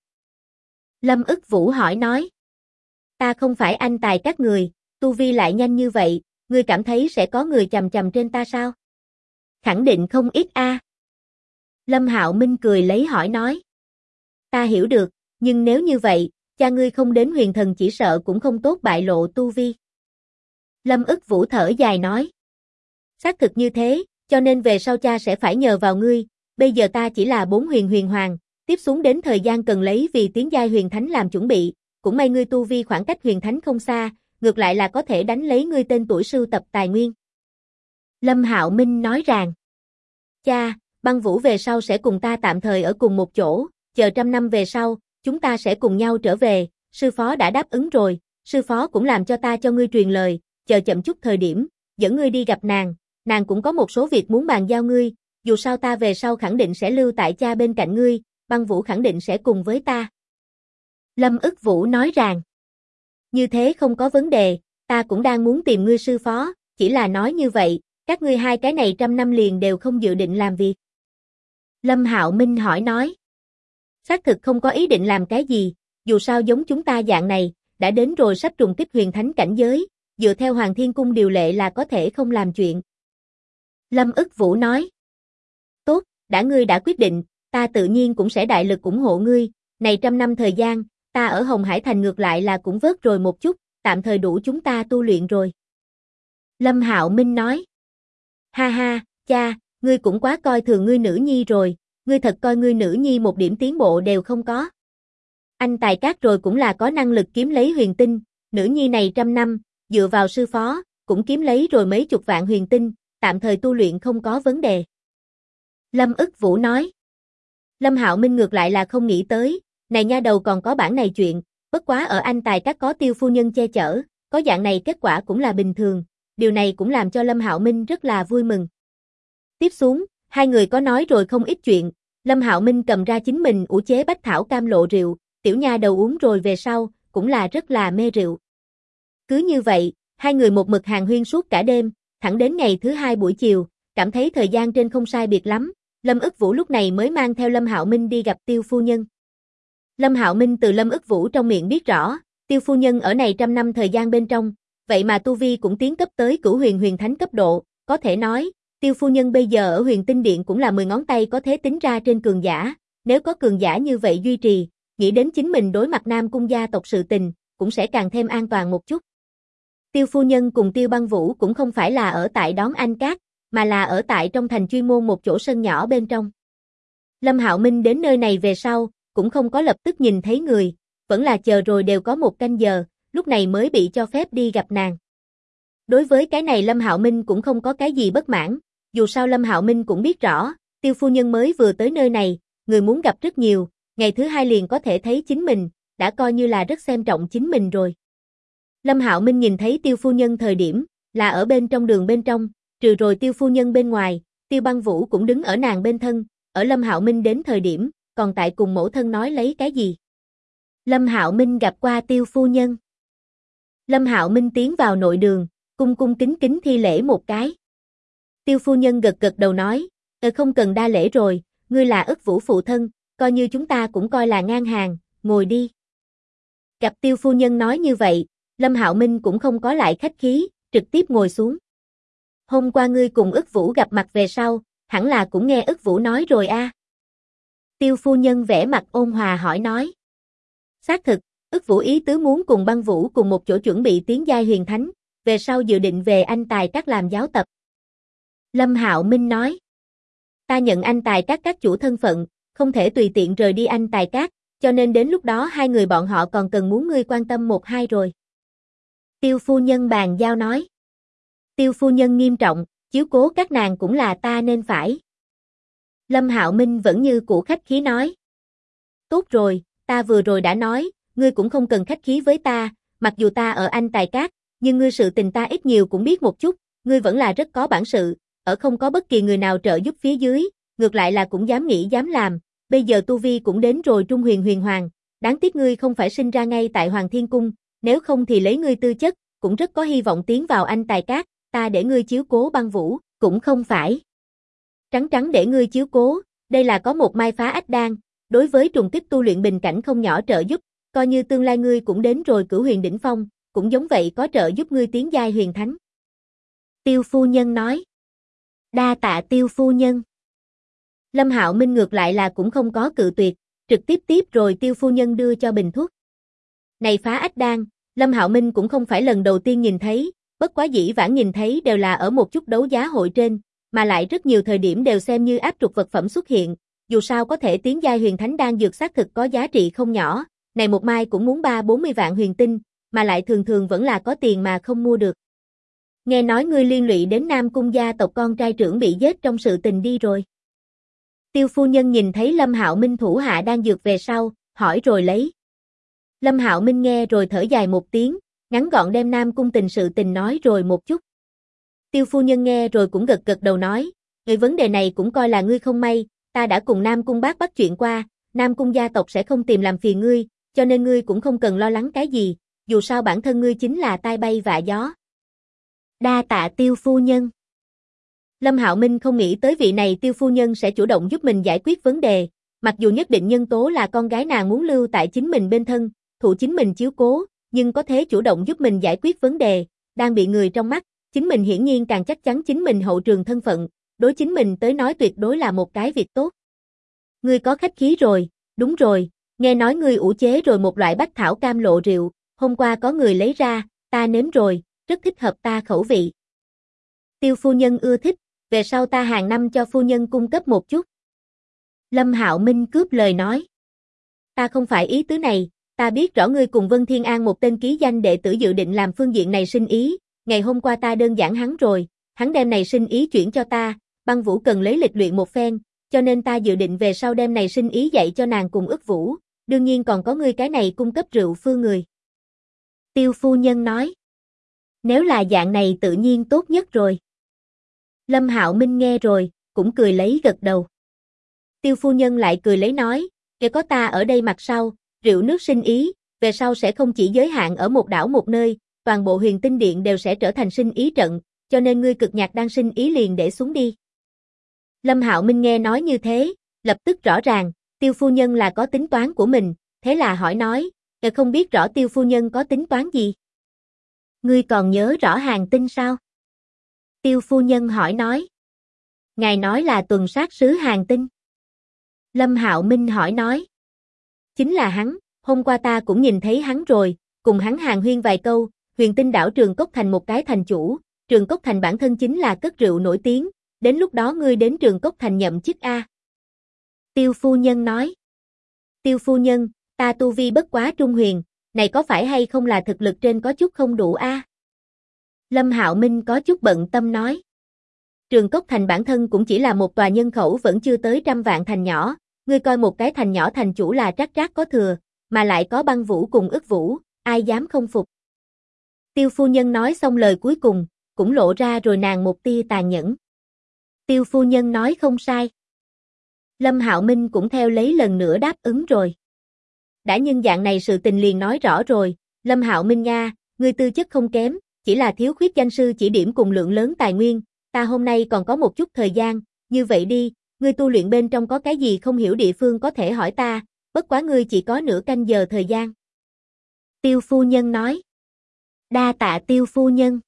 Lâm ức Vũ hỏi nói. Ta không phải anh tài các người, tu vi lại nhanh như vậy, ngươi cảm thấy sẽ có người chằm chằm trên ta sao? Khẳng định không ít a. Lâm Hạo Minh cười lấy hỏi nói. Ta hiểu được, nhưng nếu như vậy, cha ngươi không đến huyền thần chỉ sợ cũng không tốt bại lộ tu vi. Lâm ức Vũ thở dài nói. Xác thực như thế, cho nên về sau cha sẽ phải nhờ vào ngươi, bây giờ ta chỉ là 4 huyền hoàng, tiếp xuống đến thời gian cần lấy vì tiến giai huyền thánh làm chuẩn bị, cũng may ngươi tu vi khoảng cách huyền thánh không xa, ngược lại là có thể đánh lấy ngươi tên tuổi sưu tập tài nguyên. Lâm Hạo Minh nói rằng. Cha, Băng Vũ về sau sẽ cùng ta tạm thời ở cùng một chỗ, chờ 100 năm về sau, chúng ta sẽ cùng nhau trở về, sư phó đã đáp ứng rồi, sư phó cũng làm cho ta cho ngươi truyền lời, chờ chậm chút thời điểm, dẫn ngươi đi gặp nàng cũng có một số việc muốn bàn giao ngươi, dù sao ta về sau khẳng định sẽ lưu tại cha bên cạnh ngươi, Băng Vũ khẳng định sẽ cùng với ta. Lâm ức Vũ nói rằng, như thế không có vấn đề, ta cũng đang muốn tìm ngươi sư phó, chỉ là nói như vậy, các ngươi hai cái này 100 năm liền đều không dự định làm việc. Lâm Hạo Minh hỏi nói, xác thực không có ý định làm cái gì, dù sao giống chúng ta dạng này, đã đến rồi sắp trùng kích huyền thánh cảnh giới, dựa theo Hoàng Thiên Cung điều lệ là có thể không làm chuyện. Lâm ức Vũ nói, tốt, đã ngươi đã quyết định, ta tự nhiên cũng sẽ đại lực ủng hộ ngươi, này 100 năm thời gian, ta ở Hồng Hải Thành ngược lại là cũng vớt rồi một chút, tạm thời đủ chúng ta tu luyện rồi. Lâm Hạo Minh nói, ha ha, cha, ngươi cũng quá coi thường ngươi nữ nhi rồi, ngươi thật coi ngươi nữ nhi một điểm tiến bộ đều không có. Anh tài cát rồi cũng là có năng lực kiếm lấy huyền tinh, nữ nhi này 100 năm, dựa vào sư phó, cũng kiếm lấy rồi mấy chục vạn huyền tinh, tạm thời tu luyện không có vấn đề. Lâm ức Vũ nói. Lâm Hạo Minh ngược lại là không nghĩ tới, này nha đầu còn có bản này chuyện, bất quá ở anh tài các có Tiêu phu nhân che chở, có dạng này kết quả cũng là bình thường, điều này cũng làm cho Lâm Hạo Minh rất là vui mừng. Tiếp xuống, hai người có nói rồi không ít chuyện, Lâm Hạo Minh cầm ra chính mình ủ chế bách thảo cam lộ rượu, tiểu nha đầu uống rồi về sau, cũng là rất là mê rượu. Cứ như vậy, hai người một mực hàn huyên suốt cả đêm, thẳng đến ngày thứ hai buổi chiều, cảm thấy thời gian trên không sai biệt lắm, Lâm ức Vũ lúc này mới mang theo Lâm Hạo Minh đi gặp Tiêu phu nhân. Lâm Hạo Minh từ Lâm ức vũ trong miệng biết rõ, Tiêu phu nhân ở này trăm năm thời gian bên trong, vậy mà tu vi cũng tiến cấp tới cửu huyền huyền thánh cấp độ, có thể nói, Tiêu phu nhân bây giờ ở Huyền Tinh Điện cũng là 10 ngón tay có thể tính ra trên cường giả, nếu có cường giả như vậy duy trì, nghĩ đến chính mình đối mặt Nam cung gia tộc sự tình, cũng sẽ càng thêm an toàn một chút. Tiêu phu nhân cùng Tiêu Băng Vũ cũng không phải là ở tại Đón Anh Cát, mà là ở tại trong thành chuyên môn một chỗ sân nhỏ bên trong. Lâm Hạo Minh đến nơi này về sau, cũng không có lập tức nhìn thấy người, vẫn là chờ rồi đều có một canh giờ, lúc này mới bị cho phép đi gặp nàng. Đối với cái này Lâm Hạo Minh cũng không có cái gì bất mãn, dù sao Lâm Hạo Minh cũng biết rõ, Tiêu phu nhân mới vừa tới nơi này, người muốn gặp rất nhiều, ngày thứ hai liền có thể thấy chính mình, đã coi như là rất xem trọng chính mình rồi. Lâm Hạo Minh nhìn thấy Tiêu phu nhân thời điểm, là ở bên trong đường bên trong, trừ rồi Tiêu phu nhân bên ngoài, Tiêu Băng Vũ cũng đứng ở nàng bên thân, ở Lâm Hạo Minh đến thời điểm, còn tại cùng mẫu thân nói lấy cái gì. Lâm Hạo Minh gặp qua Tiêu phu nhân. Lâm Hạo Minh tiến vào nội đường, cung cung kính kính thi lễ một cái. Tiêu phu nhân gật gật đầu nói, không cần đa lễ rồi, ngươi là ức vũ phụ thân, coi như chúng ta cũng coi là ngang hàng, ngồi đi. Gặp Tiêu phu nhân nói như vậy, Lâm Hạo Minh cũng không có lại khách khí, trực tiếp ngồi xuống. Hôm qua ngươi cùng ức vũ gặp mặt về sau, hẳn là cũng nghe ức vũ nói rồi a. Tiêu phu nhân vẻ mặt ôn hòa hỏi nói. Xác thực, ức vũ ý tứ muốn cùng Băng Vũ cùng một chỗ chuẩn bị tiến giai huyền thánh, về sau dự định về Anh Tài Các làm giáo tập. Lâm Hạo Minh nói. Ta nhận Anh Tài các chủ thân phận, không thể tùy tiện rời đi Anh Tài Các, cho nên đến lúc đó hai người bọn họ còn cần muốn ngươi quan tâm một hai rồi. Tiêu phu nhân bàn giao nói. Tiêu phu nhân nghiêm trọng, chiếu cố các nàng cũng là ta nên phải. Lâm Hạo Minh vẫn như cũ khách khí nói. Tốt rồi, ta vừa rồi đã nói, ngươi cũng không cần khách khí với ta, mặc dù ta ở Anh Tài Các, nhưng ngươi sự tình ta ít nhiều cũng biết một chút, ngươi vẫn là rất có bản sự, ở không có bất kỳ người nào trợ giúp phía dưới, ngược lại là cũng dám nghĩ dám làm, bây giờ tu vi cũng đến rồi trung huyền huyền hoàng, đáng tiếc ngươi không phải sinh ra ngay tại Hoàng Thiên Cung, nếu không thì lấy ngươi tư chất, cũng rất có hy vọng tiến vào Anh Tài Các, ta để ngươi chiếu cố Băng Vũ, cũng không phải. Trắng để ngươi chiếu cố, đây là có một mai phá ách đan, đối với trùng kích tu luyện bình cảnh không nhỏ trợ giúp, coi như tương lai ngươi cũng đến rồi cửu huyền đỉnh phong, cũng giống vậy có trợ giúp ngươi tiến giai huyền thánh. Tiêu phu nhân nói. Đa tạ Tiêu phu nhân. Lâm Hạo Minh ngược lại là cũng không có cự tuyệt, trực tiếp rồi Tiêu phu nhân đưa cho bình thuốc. Này phá ách đan, Lâm Hạo Minh cũng không phải lần đầu tiên nhìn thấy, bất quá dĩ vãng nhìn thấy đều là ở một chút đấu giá hội trên, mà lại rất nhiều thời điểm đều xem như áp trục vật phẩm xuất hiện, dù sao có thể tiến giai huyền thánh đan dược xác thực có giá trị không nhỏ, này một mai cũng muốn 30-40 vạn huyền tinh, mà lại thường vẫn là có tiền mà không mua được. Nghe nói ngươi liên lụy đến Nam cung gia tộc con trai trưởng bị giết trong sự tình đi rồi. Tiêu phu nhân nhìn thấy Lâm Hạo Minh thủ hạ đan dược về sau, hỏi rồi lấy. Lâm Hạo Minh nghe rồi thở dài một tiếng, ngắn gọn đem Nam cung tình sự tình nói rồi một chút. Tiêu phu nhân nghe rồi cũng gật đầu nói, người vấn đề này cũng coi là ngươi không may, ta đã cùng Nam cung bác bắt chuyện qua, Nam cung gia tộc sẽ không tìm làm phiền ngươi, cho nên ngươi cũng không cần lo lắng cái gì, dù sao bản thân ngươi chính là tai bay vạ gió. Đa tạ Tiêu phu nhân. Lâm Hạo Minh không nghĩ tới vị này Tiêu phu nhân sẽ chủ động giúp mình giải quyết vấn đề, mặc dù nhất định nhân tố là con gái nàng muốn lưu tại chính mình bên thân, thụ chính mình chiếu cố, nhưng có thể chủ động giúp mình giải quyết vấn đề, đang bị người trong mắt, chính mình hiển nhiên càng chắc chắn chính mình hậu trường thân phận, đối chính mình tới nói tuyệt đối là một cái việc tốt. Ngươi có khách khí rồi, đúng rồi, nghe nói ngươi ủ chế rồi một loại bách thảo cam lộ rượu, hôm qua có người lấy ra, ta nếm rồi, rất thích hợp ta khẩu vị. Tiêu phu nhân ưa thích, về sau ta hàng năm cho phu nhân cung cấp một chút. Lâm Hạo Minh cướp lời nói. Ta không phải ý tứ này, ta biết rõ ngươi cùng Vân Thiên An một tên ký danh đệ tử dự định làm phương diện này sinh ý, ngày hôm qua ta đơn giản hắn rồi, hắn đem này sinh ý chuyển cho ta, Băng Vũ cần lấy lịch luyện một phen, cho nên ta dự định về sau đem này sinh ý dạy cho nàng cùng ức vũ, đương nhiên còn có ngươi cái này cung cấp rượu phương người. Tiêu phu nhân nói. Nếu là dạng này tự nhiên tốt nhất rồi. Lâm Hạo Minh nghe rồi, cũng cười lấy gật đầu. Tiêu phu nhân lại cười lấy nói, kể có ta ở đây mặt sau, rượu nước sinh ý, về sau sẽ không chỉ giới hạn ở một đảo một nơi, toàn bộ Huyền Tinh Điện đều sẽ trở thành sinh ý trận, cho nên ngươi cực nhạc đang sinh ý liền để xuống đi. Lâm Hạo Minh nghe nói như thế, lập tức rõ ràng, Tiêu phu nhân là có tính toán của mình, thế là hỏi nói, không biết rõ Tiêu phu nhân có tính toán gì? Ngươi còn nhớ rõ Hàn Tinh sao? Tiêu phu nhân hỏi nói. Ngài nói là tuần sát sứ Hàn Tinh. Lâm Hạo Minh hỏi nói. Chính là hắn, hôm qua ta cũng nhìn thấy hắn rồi, cùng hắn hàn huyên vài câu, Huyền Tinh đảo Trường Cốc Thành một cái thành chủ, Trường Cốc Thành bản thân chính là cất rượu nổi tiếng, đến lúc đó ngươi đến Trường Cốc Thành nhậm chức a. Tiêu phu nhân nói. Tiêu phu nhân, ta tu vi bất quá trung huyền, này có phải hay không là thực lực trên có chút không đủ a? Lâm Hạo Minh có chút bận tâm nói. Trường Cốc Thành bản thân cũng chỉ là một tòa nhân khẩu vẫn chưa tới 100 vạn thành nhỏ, ngươi coi một cái thành nhỏ thành chủ là trác trác có thừa, mà lại có Băng Vũ cùng Ức Vũ, ai dám không phục. Tiêu phu nhân nói xong lời cuối cùng, cũng lộ ra rồi nàng một tia tàn nhẫn. Tiêu phu nhân nói không sai. Lâm Hạo Minh cũng theo lấy lần nữa đáp ứng rồi. Đã nhân dạng này sự tình liền nói rõ rồi, Lâm Hạo Minh nha, ngươi tư chất không kém, chỉ là thiếu khuyết danh sư chỉ điểm cùng lượng lớn tài nguyên, ta hôm nay còn có một chút thời gian, như vậy đi, ngươi tu luyện bên trong có cái gì không hiểu địa phương có thể hỏi ta, bất quá ngươi chỉ có nửa canh giờ thời gian. Tiêu phu nhân nói. Đa tạ Tiêu phu nhân.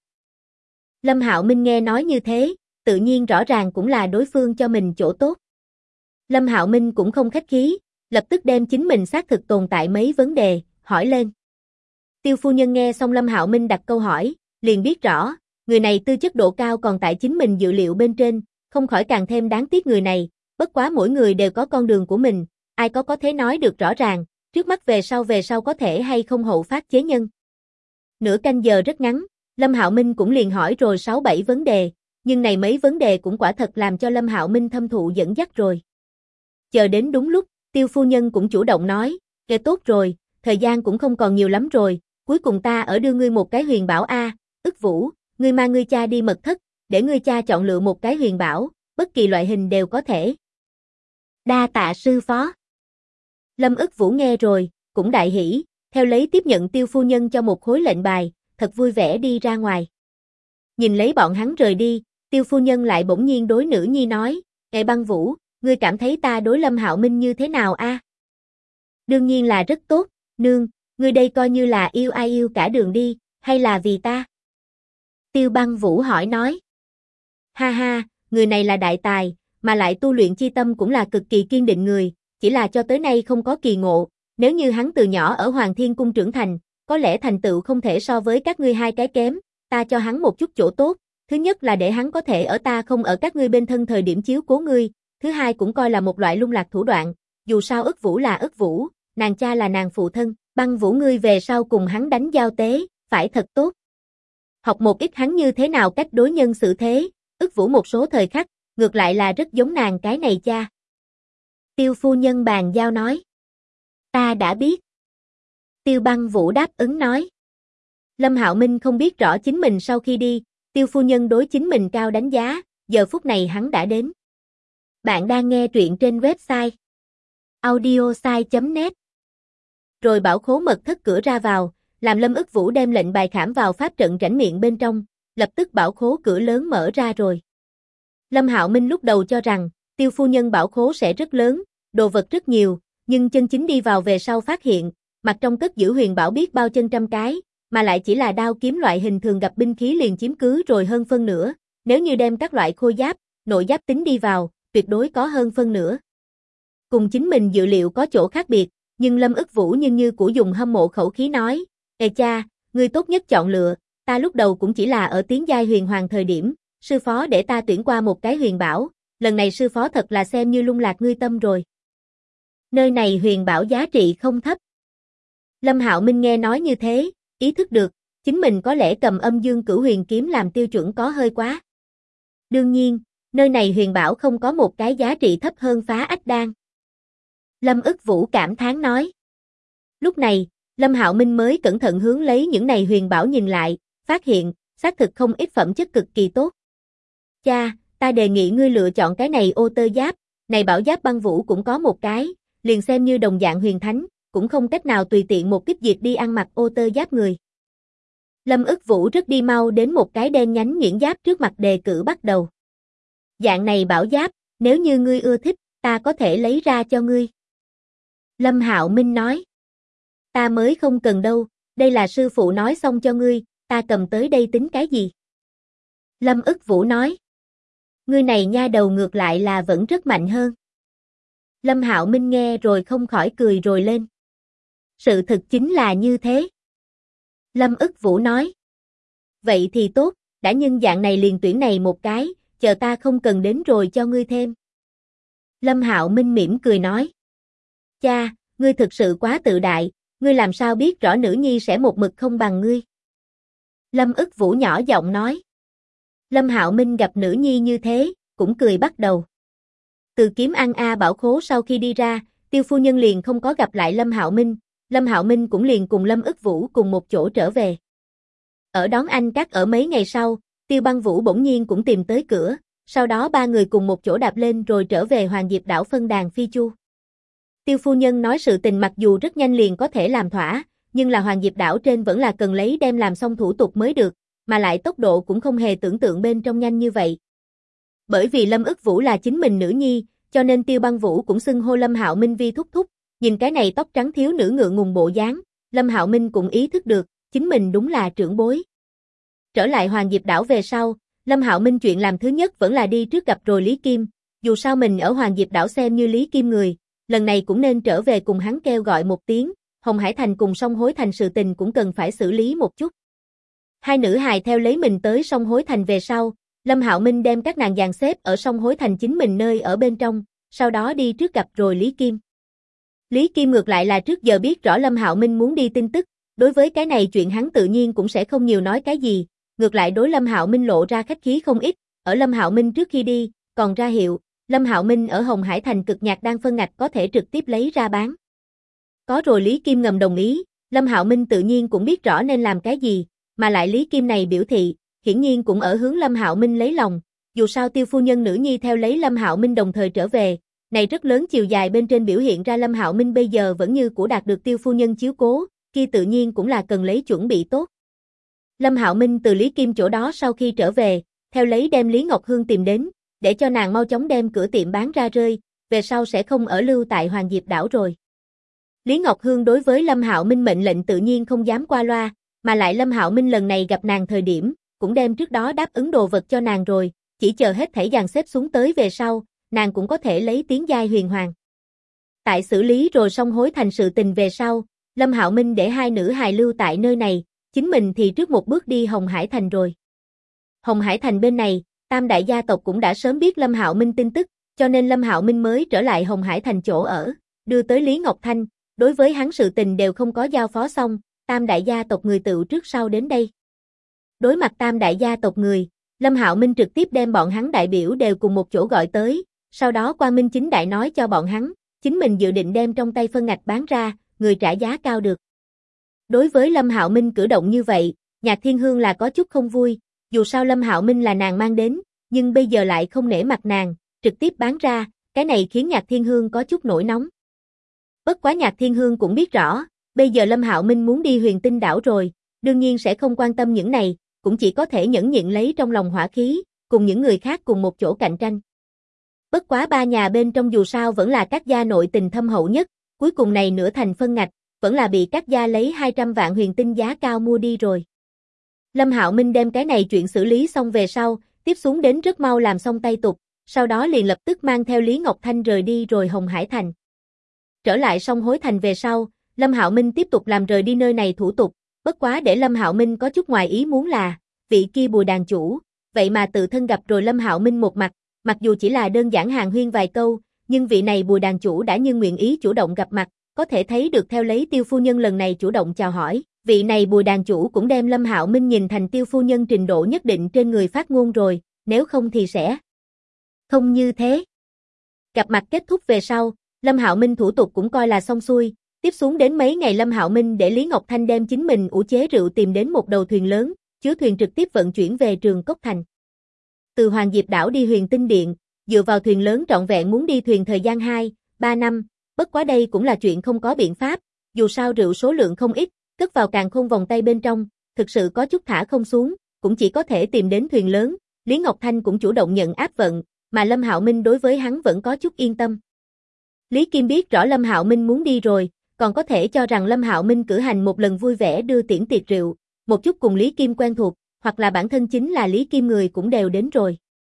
Lâm Hạo Minh nghe nói như thế, tự nhiên rõ ràng cũng là đối phương cho mình chỗ tốt. Lâm Hạo Minh cũng không khách khí, lập tức đem chính mình xác thực tồn tại mấy vấn đề, hỏi lên. Tiêu phu nhân nghe xong Lâm Hạo Minh đặt câu hỏi, liền biết rõ, người này tư chất độ cao còn tại chính mình dự liệu bên trên, không khỏi càng thêm đáng tiếc người này, bất quá mỗi người đều có con đường của mình, ai có thể nói được rõ ràng, trước mắt về sau có thể hay không hậu phát chế nhân. Nửa canh giờ rất ngắn, Lâm Hạo Minh cũng liền hỏi rồi 6-7 vấn đề, nhưng này mấy vấn đề cũng quả thật làm cho Lâm Hạo Minh thâm thụ dẫn dắt rồi. Chờ đến đúng lúc, Tiêu phu nhân cũng chủ động nói, kể tốt rồi, thời gian cũng không còn nhiều lắm rồi, cuối cùng ta ở đưa ngươi một cái huyền bảo a, Ức Vũ, ngươi mang ngươi cha đi mật thất, để ngươi cha chọn lựa một cái huyền bảo, bất kỳ loại hình đều có thể. Đa tạ sư phó. Lâm Ức Vũ nghe rồi, cũng đại hỉ, theo lấy tiếp nhận Tiêu phu nhân cho một khối lệnh bài, thật vui vẻ đi ra ngoài. Nhìn lấy bọn hắn rời đi, Tiêu phu nhân lại bỗng nhiên đối nữ nhi nói, Ê Băng Vũ, ngươi cảm thấy ta đối Lâm Hạo Minh như thế nào a? Đương nhiên là rất tốt, nương, ngươi đây coi như là yêu ai yêu cả đường đi, hay là vì ta? Tiêu Băng Vũ hỏi nói. Ha ha, người này là đại tài, mà lại tu luyện chi tâm cũng là cực kỳ kiên định người, chỉ là cho tới nay không có kỳ ngộ, nếu như hắn từ nhỏ ở Hoàng Thiên Cung trưởng thành, có lẽ thành tựu không thể so với các ngươi hai cái kém, ta cho hắn một chút chỗ tốt, thứ nhất là để hắn có thể ở ta không ở các ngươi bên thân thời điểm chiếu cố ngươi, thứ hai cũng coi là một loại lung lạc thủ đoạn, dù sao Ức Vũ là Ức Vũ, nàng cha là nàng phụ thân, Băng Vũ ngươi về sau cùng hắn đánh giao tế, phải thật tốt. Học một ít hắn như thế nào cách đối nhân xử thế, Ức Vũ một số thời khắc, ngược lại là rất giống nàng cái này cha. Tiêu phu nhân bàn giao nói. Ta đã biết. Tiêu Băng Vũ đáp ứng nói. Lâm Hạo Minh không biết rõ chính mình sau khi đi, Tiêu phu nhân đối chính mình cao đánh giá, giờ phút này hắn đã đến. Bạn đang nghe truyện trên website audiosai.net. Rồi bảo khố mật thất cửa ra vào, làm Lâm Ức Vũ đem lệnh bài khảm vào pháp trận rãnh miệng bên trong, lập tức bảo khố cửa lớn mở ra rồi. Lâm Hạo Minh lúc đầu cho rằng, Tiêu phu nhân bảo khố sẽ rất lớn, đồ vật rất nhiều, nhưng chân chính đi vào về sau phát hiện, mặt trong cất giữ huyền bảo biết bao chân trăm cái, mà lại chỉ là đao kiếm loại hình thường gặp binh khí liền chiếm cứ rồi hơn phân nửa, nếu như đem các loại khôi giáp, nội giáp tính đi vào, tuyệt đối có hơn phân nửa. Cùng chính mình dự liệu có chỗ khác biệt, nhưng Lâm Ức Vũ nhưng như của dùng hâm mộ khẩu khí nói, Ê cha, ngươi tốt nhất chọn lựa, ta lúc đầu cũng chỉ là ở tiến giai huyền hoàng thời điểm, sư phó để ta tuyển qua một cái huyền bảo, lần này sư phó thật là xem như lung lạc ngươi tâm rồi. Nơi này huyền bảo giá trị không thấp. Lâm Hạo Minh nghe nói như thế, ý thức được, chính mình có lẽ cầm Âm Dương Cửu Huyền kiếm làm tiêu chuẩn có hơi quá. Đương nhiên, nơi này huyền bảo không có một cái giá trị thấp hơn Phá Ách Đan. Lâm Ức Vũ cảm thán nói. Lúc này, Lâm Hạo Minh mới cẩn thận hướng lấy những này huyền bảo nhìn lại, phát hiện, xác thực không ít phẩm chất cực kỳ tốt. Cha, ta đề nghị ngươi lựa chọn cái này ô tơ giáp, này bảo giáp Băng Vũ cũng có một cái, liền xem như đồng dạng huyền thánh, cũng không cách nào tùy tiện một kích diệt đi ăn mặc ô tơ giáp người. Lâm Ức Vũ rất đi mau đến một cái đen nhánh nhuyễn giáp trước mặt đề cử bắt đầu. Dạng này bảo giáp, nếu như ngươi ưa thích, ta có thể lấy ra cho ngươi. Lâm Hạo Minh nói. Ta mới không cần đâu, đây là sư phụ nói xong cho ngươi, ta cầm tới đây tính cái gì? Lâm ức vũ nói. Ngươi này nha đầu ngược lại là vẫn rất mạnh hơn. Lâm Hạo Minh nghe rồi không khỏi cười rồi lên. Sự thực chính là như thế. Lâm ức vũ nói. Vậy thì tốt, đã nhân dạng này liền tuyển này một cái, chờ ta không cần đến rồi cho ngươi thêm. Lâm Hạo Minh mỉm cười nói. Cha, ngươi thực sự quá tự đại, ngươi làm sao biết rõ nữ nhi sẽ một mực không bằng ngươi. Lâm ức vũ nhỏ giọng nói. Lâm Hạo Minh gặp nữ nhi như thế, cũng cười bắt đầu. Từ kiếm ăn A Bảo Khố sau khi đi ra, Tiêu phu nhân liền không có gặp lại Lâm Hạo Minh cũng liền cùng Lâm ức vũ cùng một chỗ trở về. Ở đón anh các ở mấy ngày sau, Tiêu Băng Vũ bỗng nhiên cũng tìm tới cửa, sau đó ba người cùng một chỗ đạp lên rồi trở về Hoàng Diệp đảo phân đàn phi chu. Tiêu phu nhân nói sự tình mặc dù rất nhanh liền có thể làm thỏa, nhưng là Hoàng Diệp đảo trên vẫn là cần lấy đem làm xong thủ tục mới được, mà lại tốc độ cũng không hề tưởng tượng bên trong nhanh như vậy. Bởi vì Lâm ức vũ là chính mình nữ nhi, cho nên Tiêu Băng Vũ cũng xưng hô Lâm Hạo Minh vi thúc thúc, nhìn cái này tóc trắng thiếu nữ ngượng ngùng bộ dáng, Lâm Hạo Minh cũng ý thức được, chính mình đúng là trưởng bối. Trở lại Hoàng Diệp đảo về sau, Lâm Hạo Minh chuyện làm thứ nhất vẫn là đi trước gặp rồi Lý Kim, dù sao mình ở Hoàng Diệp đảo xem như Lý Kim người, lần này cũng nên trở về cùng hắn kêu gọi một tiếng, Hồng Hải Thành cùng Sông Hối Thành sự tình cũng cần phải xử lý một chút. Hai nữ hài theo lấy mình tới Sông Hối Thành về sau, Lâm Hạo Minh đem các nàng dàn xếp ở Sông Hối Thành chính mình nơi ở bên trong, sau đó đi trước gặp rồi Lý Kim. Lý Kim ngược lại là trước giờ biết rõ Lâm Hạo Minh muốn đi tin tức, đối với cái này chuyện hắn tự nhiên cũng sẽ không nhiều nói cái gì, ngược lại đối Lâm Hạo Minh lộ ra khách khí không ít, ở Lâm Hạo Minh trước khi đi, còn ra hiệu, Lâm Hạo Minh ở Hồng Hải Thành cực nhạc đan phân ngạch có thể trực tiếp lấy ra bán. Có rồi Lý Kim ngầm đồng ý, Lâm Hạo Minh tự nhiên cũng biết rõ nên làm cái gì, mà lại Lý Kim này biểu thị, hiển nhiên cũng ở hướng Lâm Hạo Minh lấy lòng, dù sao Tiêu phu nhân nữ nhi theo lấy Lâm Hạo Minh đồng thời trở về, này rất lớn chiều dài bên trên biểu hiện ra Lâm Hạo Minh bây giờ vẫn như cũ đạt được Tiêu phu nhân chiếu cố, kia tự nhiên cũng là cần lấy chuẩn bị tốt. Lâm Hạo Minh từ Lý Kim chỗ đó sau khi trở về, theo lấy đem Lý Ngọc Hương tìm đến, để cho nàng mau chóng đem cửa tiệm bán ra rơi, về sau sẽ không ở lưu tại Hoàng Diệp đảo rồi. Lý Ngọc Hương đối với Lâm Hạo Minh mệnh lệnh tự nhiên không dám qua loa, mà lại Lâm Hạo Minh lần này gặp nàng thời điểm, cũng đem trước đó đáp ứng đồ vật cho nàng rồi, chỉ chờ hết thảy dàn xếp xuống tới về sau, nàng cũng có thể lấy tiếng giai huyền hoàng. Tại xử lý rồi xong Hối Thành sự tình về sau, Lâm Hạo Minh để hai nữ hài lưu tại nơi này, chính mình thì trước một bước đi Hồng Hải Thành rồi. Hồng Hải Thành bên này, Tam đại gia tộc cũng đã sớm biết Lâm Hạo Minh tin tức, cho nên Lâm Hạo Minh mới trở lại Hồng Hải Thành chỗ ở, đưa tới Lý Ngọc Thanh, đối với hắn sự tình đều không có giao phó xong, Tam đại gia tộc người tự trước sau đến đây. Đối mặt Tam đại gia tộc người, Lâm Hạo Minh trực tiếp đem bọn hắn đại biểu đều cùng một chỗ gọi tới, sau đó quang minh chính đại nói cho bọn hắn, chính mình dự định đem trong tay phân ngạch bán ra, người trả giá cao được. Đối với Lâm Hạo Minh cử động như vậy, Nhạc Thiên Hương là có chút không vui, dù sao Lâm Hạo Minh là nàng mang đến, nhưng bây giờ lại không nể mặt nàng, trực tiếp bán ra, cái này khiến Nhạc Thiên Hương có chút nổi nóng. Bất quá Nhạc Thiên Hương cũng biết rõ, bây giờ Lâm Hạo Minh muốn đi Huyền Tinh đảo rồi, đương nhiên sẽ không quan tâm những này, cũng chỉ có thể nhẫn nhịn lấy trong lòng hỏa khí, cùng những người khác cùng một chỗ cạnh tranh. Bất quá ba nhà bên trong dù sao vẫn là các gia nội tình thâm hậu nhất, cuối cùng này nửa thành phân ngạch, vẫn là bị các gia lấy 200 vạn huyền tinh giá cao mua đi rồi. Lâm Hạo Minh đem cái này chuyện xử lý xong về sau, tiếp xuống đến rất mau làm xong tay tục, sau đó liền lập tức mang theo Lý Ngọc Thanh rời đi rồi Hồng Hải Thành. Trở lại Sông Hối Thành về sau, Lâm Hạo Minh tiếp tục làm rời đi nơi này thủ tục, bất quá để Lâm Hạo Minh có chút ngoài ý muốn là, vị kia Bùi đàn chủ, vậy mà tự thân gặp rồi Lâm Hạo Minh một mặt, mặc dù chỉ là đơn giản hàn huyên vài câu, nhưng vị này Bùi đàn chủ đã như nguyện ý chủ động gặp mặt, có thể thấy được theo lấy Tiêu phu nhân lần này chủ động chào hỏi, vị này Bùi đàn chủ cũng đem Lâm Hạo Minh nhìn thành Tiêu phu nhân trình độ nhất định trên người phát ngôn rồi, nếu không thì sẽ không như thế. Gặp mặt kết thúc về sau, Lâm Hạo Minh thủ tục cũng coi là xong xuôi, tiếp xuống đến mấy ngày Lâm Hạo Minh để Lý Ngọc Thanh đem chính mình ủ chế rượu tìm đến một đầu thuyền lớn, chứa thuyền trực tiếp vận chuyển về Trường Cốc Thành. Từ Hoàng Diệp đảo đi Huyền Tinh Điện, dựa vào thuyền lớn trọn vẹn muốn đi thuyền thời gian 2-3 năm, bất quá đây cũng là chuyện không có biện pháp, dù sao rượu số lượng không ít, cất vào càn khôn vòng tay bên trong, thực sự có chút thả không xuống, cũng chỉ có thể tìm đến thuyền lớn, Lý Ngọc Thanh cũng chủ động nhận áp vận, mà Lâm Hạo Minh đối với hắn vẫn có chút yên tâm. Lý Kim biết rõ Lâm Hạo Minh muốn đi rồi, còn có thể cho rằng Lâm Hạo Minh cử hành một lần vui vẻ đưa tiễn tiệc rượu, một chút cùng Lý Kim quen thuộc, hoặc là bản thân chính là Lý Kim người cũng đều đến rồi.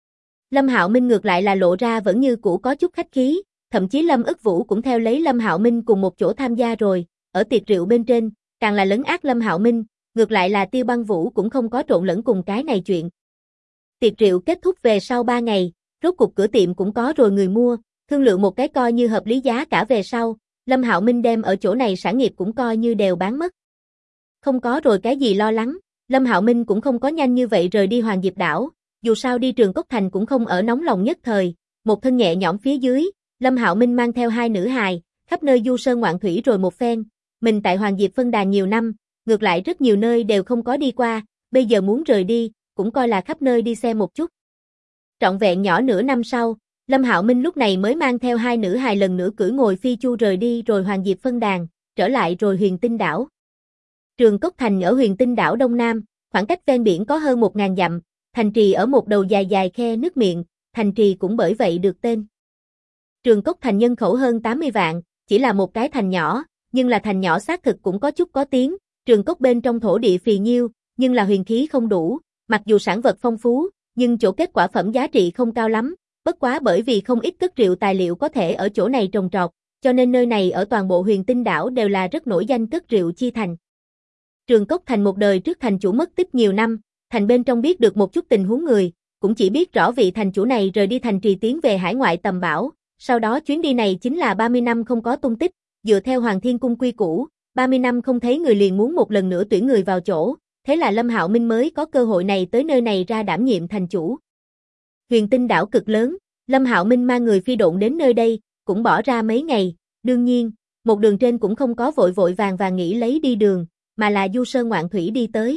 Lâm Hạo Minh ngược lại là lộ ra vẫn như cũ có chút khách khí, thậm chí Lâm Ức Vũ cũng theo lấy Lâm Hạo Minh cùng một chỗ tham gia rồi, ở tiệc rượu bên trên, càng là lấn át Lâm Hạo Minh, ngược lại là Tiêu Băng Vũ cũng không có trộn lẫn cùng cái này chuyện. Tiệc rượu kết thúc về sau 3 ngày, rốt cục cửa tiệm cũng có rồi người mua, thương lượng một cái coi như hợp lý giá cả về sau, Lâm Hạo Minh đem ở chỗ này sản nghiệp cũng coi như đều bán mất. Không có rồi cái gì lo lắng, Lâm Hạo Minh cũng không có nhanh như vậy rời đi Hoàng Diệp đảo, dù sao đi Trường Cốc Thành cũng không ở nóng lòng nhất thời, một thân nhẹ nhõm phía dưới, Lâm Hạo Minh mang theo 2 nữ hài, khắp nơi du sơn ngoạn thủy rồi một phen, mình tại Hoàng Diệp phân đàn nhiều năm, ngược lại rất nhiều nơi đều không có đi qua, bây giờ muốn rời đi, cũng coi là khắp nơi đi xem một chút. Trọn vẹn nhỏ nửa năm sau, Lâm Hạo Minh lúc này mới mang theo 2 nữ hài lần nữa cưỡi ngồi phi chu rời đi rồi Hoàng Diệp phân đàn, trở lại rồi Huyền Tinh đảo. Trường Cốc Thành ở Huyền Tinh đảo Đông Nam, khoảng cách ven biển có hơn 1000 dặm, thành trì ở một đầu dài dài khe nước miệng, thành trì cũng bởi vậy được tên. Trường Cốc Thành nhân khẩu hơn 80 vạn, chỉ là một cái thành nhỏ, nhưng là thành nhỏ xác thực cũng có chút có tiếng, Trường Cốc bên trong thổ địa phì nhiêu, nhưng là huyền khí không đủ, mặc dù sản vật phong phú, nhưng chỗ kết quả phẩm giá trị không cao lắm, bất quá bởi vì không ít cất rượu tài liệu có thể ở chỗ này trồng trọt, cho nên nơi này ở toàn bộ Huyền Tinh đảo đều là rất nổi danh cất rượu chi thành. Trường Cốc Thành một đời trước thành chủ mất tích nhiều năm, thành bên trong biết được một chút tình huống người, cũng chỉ biết rõ vị thành chủ này rời đi thành trì tiến về hải ngoại tầm bảo, sau đó chuyến đi này chính là 30 năm không có tung tích, dựa theo Hoàng Thiên Cung quy củ, 30 năm không thấy người liền muốn một lần nữa tuyển người vào chỗ, thế là Lâm Hạo Minh mới có cơ hội này tới nơi này ra đảm nhiệm thành chủ. Huyền Tinh đảo cực lớn, Lâm Hạo Minh mang người phi độn đến nơi đây, cũng bỏ ra mấy ngày, đương nhiên, một đường trên cũng không có vội vội vàng vàng nghĩ lấy đi đường, mà là du sơn ngoạn thủy đi tới.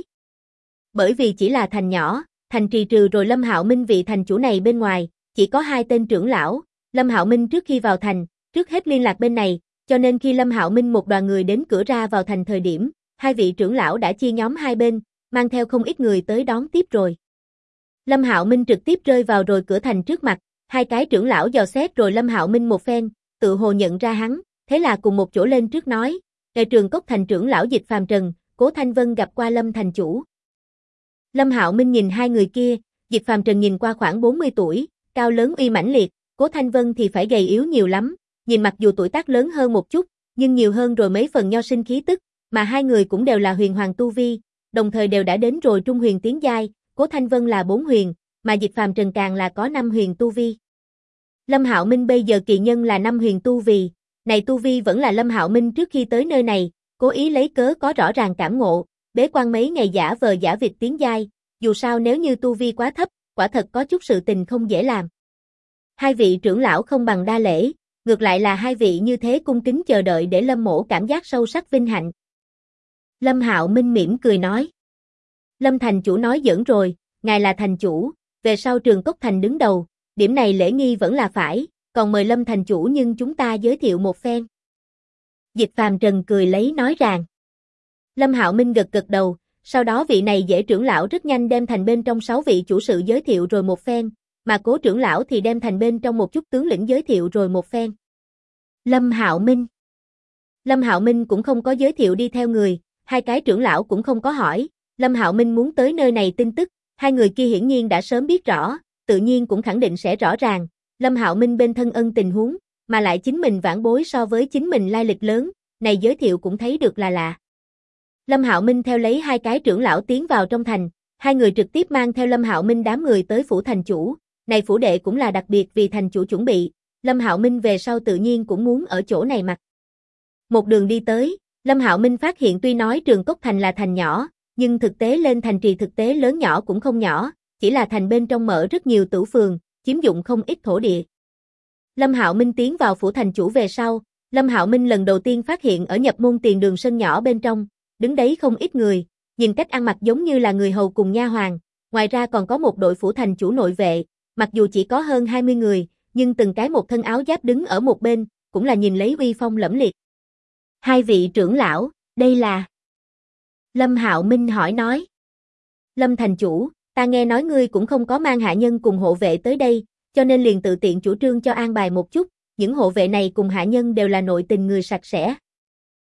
Bởi vì chỉ là thành nhỏ, thành trì trừ rồi Lâm Hạo Minh vị thành chủ này bên ngoài, chỉ có 2 tên trưởng lão, Lâm Hạo Minh trước khi vào thành, trước hết liên lạc bên này, cho nên khi Lâm Hạo Minh một đoàn người đến cửa ra vào thành thời điểm, 2 vị trưởng lão đã chia nhóm 2 bên, mang theo không ít người tới đón tiếp rồi. Lâm Hạo Minh trực tiếp rơi vào rồi cửa thành trước mặt, 2 cái trưởng lão dò xét rồi Lâm Hạo Minh một phen, tự hồ nhận ra hắn, thế là cùng một chỗ lên trước nói, "Ngài Trường Cốc Thành trưởng lão Dịch Phàm Trần, Cố Thanh Vân gặp qua Lâm thành chủ." Lâm Hạo Minh nhìn 2 người kia, Dịch Phàm Trần nhìn qua khoảng 40 tuổi, cao lớn uy mãnh liệt, Cố Thanh Vân thì phải gầy yếu nhiều lắm, nhìn mặc dù tuổi tác lớn hơn một chút, nhưng nhiều hơn rồi mấy phần nho sinh khí tức, mà 2 người cũng đều là huyền hoàng tu vi, đồng thời đều đã đến rồi trung huyền tiến giai, Cố Thanh Vân là 4 huyền, mà Dịch Phàm Trần càng là có 5 huyền tu vi. Lâm Hạo Minh bây giờ kỳ nhân là 5 huyền tu vi, này tu vi vẫn là Lâm Hạo Minh trước khi tới nơi này, cố ý lấy cớ có rõ ràng cảm ngộ, bế quan mấy ngày giả vờ giả vịt tiến giai, dù sao nếu như tu vi quá thấp, quả thật có chút sự tình không dễ làm. 2 vị trưởng lão không bằng đa lễ, ngược lại là 2 vị như thế cung kính chờ đợi để Lâm mỗ cảm giác sâu sắc vinh hạnh. Lâm Hạo Minh mỉm cười nói. Lâm thành chủ nói giỡn rồi, ngài là thành chủ, về sau Trường Cốc Thành đứng đầu, điểm này lễ nghi vẫn là phải, còn mời Lâm thành chủ nhưng chúng ta giới thiệu một phen. Dịch Phàm Trần cười lấy nói rằng. Lâm Hạo Minh gật gật đầu, sau đó vị này dễ trưởng lão rất nhanh đem thành bên trong 6 vị chủ sự giới thiệu rồi một phen, mà Cố trưởng lão thì đem thành bên trong một chút tướng lĩnh giới thiệu rồi một phen. Lâm Hạo Minh cũng không có giới thiệu đi theo người, 2 cái trưởng lão cũng không có hỏi, Lâm Hạo Minh muốn tới nơi này tin tức, 2 người kia hiển nhiên đã sớm biết rõ, tự nhiên cũng khẳng định sẽ rõ ràng, Lâm Hạo Minh bên thân ân tình huống, mà lại chính mình vãn bối so với chính mình lai lịch lớn, này giới thiệu cũng thấy được là lạ. Lâm Hạo Minh theo lấy 2 cái trưởng lão tiến vào trong thành, 2 người trực tiếp mang theo Lâm Hạo Minh đám người tới phủ thành chủ, này phủ đệ cũng là đặc biệt vì thành chủ chuẩn bị, Lâm Hạo Minh về sau tự nhiên cũng muốn ở chỗ này mặc. Một đường đi tới, Lâm Hạo Minh phát hiện tuy nói Trường Cốc Thành là thành nhỏ, nhưng thực tế lên thành trì thực tế lớn nhỏ cũng không nhỏ, chỉ là thành bên trong mở rất nhiều tửu phường, chiếm dụng không ít thổ địa. Lâm Hạo Minh tiến vào phủ thành chủ về sau, Lâm Hạo Minh lần đầu tiên phát hiện ở nhập môn tiền đường sân nhỏ bên trong, đứng đấy không ít người, nhìn cách ăn mặc giống như là người hầu cùng nha hoàn, ngoài ra còn có một đội phủ thành chủ nội vệ, mặc dù chỉ có hơn 20 người, nhưng từng cái một thân áo giáp đứng ở một bên, cũng là nhìn lấy uy phong lẫm liệt. 2 vị trưởng lão, đây là... Lâm Hạo Minh hỏi nói. Lâm thành chủ, ta nghe nói ngươi cũng không có mang hạ nhân cùng hộ vệ tới đây, cho nên liền tự tiện chủ trương cho an bài một chút, những hộ vệ này cùng hạ nhân đều là nội tình người sạch sẽ.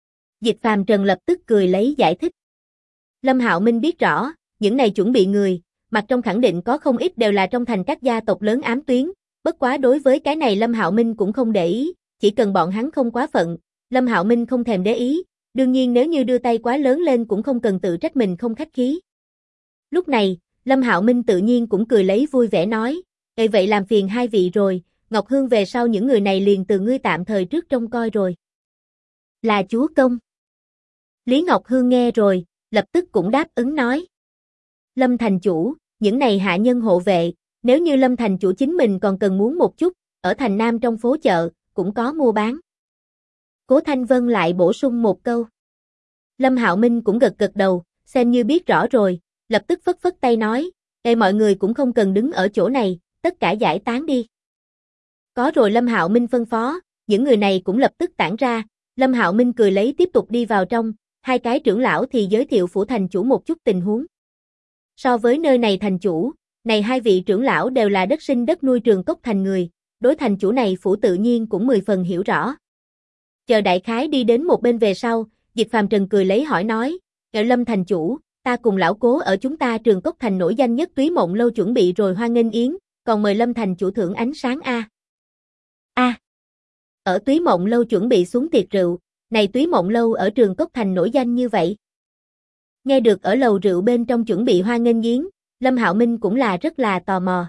Dịch Phàm Trần lập tức cười lấy giải thích. Lâm Hạo Minh biết rõ, những này chuẩn bị người, mặt trong khẳng định có không ít đều là trong thành các gia tộc lớn ám tuyến, bất quá đối với cái này Lâm Hạo Minh cũng không để ý, chỉ cần bọn hắn không quá phận, Lâm Hạo Minh không thèm để ý, đương nhiên nếu như đưa tay quá lớn lên cũng không cần tự trách mình không khách khí. Lúc này, Lâm Hạo Minh tự nhiên cũng cười lấy vui vẻ nói, vậy làm phiền hai vị rồi, Ngọc Hương về sau những người này liền từ ngươi tạm thời trước trông coi rồi. Là chúa công. Lý Ngọc Hương nghe rồi, lập tức cũng đáp ứng nói. Lâm thành chủ, những này hạ nhân hộ vệ, nếu như Lâm thành chủ chính mình còn cần muốn một chút, ở thành Nam trong phố chợ, cũng có mua bán. Cố Thanh Vân lại bổ sung một câu. Lâm Hạo Minh cũng gật gật đầu, xem như biết rõ rồi, lập tức phất phất tay nói, mọi người cũng không cần đứng ở chỗ này, tất cả giải tán đi. Có rồi Lâm Hạo Minh phân phó, những người này cũng lập tức tản ra, Lâm Hạo Minh cười lấy tiếp tục đi vào trong, hai cái trưởng lão thì giới thiệu phủ thành chủ một chút tình huống. So với nơi này thành chủ, này hai vị trưởng lão đều là đất sinh đất nuôi Trường Cốc thành người, đối thành chủ này phủ tự nhiên cũng 10 phần hiểu rõ. Chờ đại khái đi đến một bên về sau, Dịch Phàm Trần cười lấy hỏi nói, Lâm thành chủ, ta cùng lão Cố ở chúng ta Trường Cốc thành nổi danh nhất Túy Mộng lâu chuẩn bị rồi hoan nghênh yến, còn mời Lâm thành chủ thưởng ánh sáng a. Ở Túy Mộng lâu chuẩn bị xuống tiệc rượu, này Túy Mộng lâu ở Trường Cốc thành nổi danh như vậy. Nghe được ở lầu rượu bên trong chuẩn bị hoan nghênh yến, Lâm Hạo Minh cũng là rất là tò mò.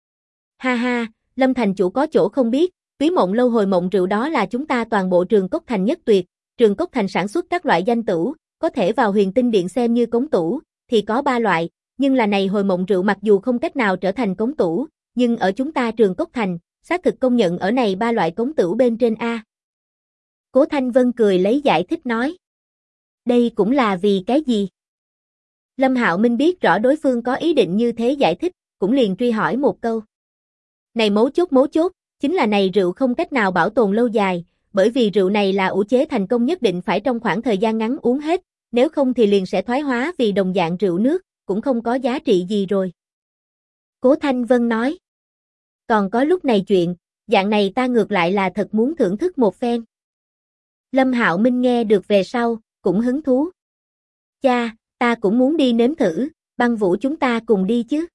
Ha ha, Lâm thành chủ có chỗ không biết, Túy Mộng lâu hồi mộng rượu đó là chúng ta toàn bộ Trường Cốc thành nhất tuyệt, Trường Cốc thành sản xuất các loại danh tửu, có thể vào Huyền Tinh điện xem như cống tủ, thì có 3 loại, nhưng là này hồi mộng rượu mặc dù không cách nào trở thành cống tủ, nhưng ở chúng ta Trường Cốc thành, xác thực công nhận ở này 3 loại cống tửu bên trên a. Cố Thanh Vân cười lấy giải thích nói. Đây cũng là vì cái gì? Lâm Hạo Minh biết rõ đối phương có ý định như thế giải thích, cũng liền truy hỏi một câu. Này mấu chốt, chính là này rượu không cách nào bảo tồn lâu dài, bởi vì rượu này là ủ chế thành công nhất định phải trong khoảng thời gian ngắn uống hết, nếu không thì liền sẽ thoái hóa vì đồng dạng rượu nước, cũng không có giá trị gì rồi. Cố Thanh Vân nói. Còn có lúc này chuyện, dạng này ta ngược lại là thật muốn thưởng thức một phen. Lâm Hạo Minh nghe được về sau, cũng hứng thú. Cha, ta cũng muốn đi nếm thử, Băng Vũ chúng ta cùng đi chứ.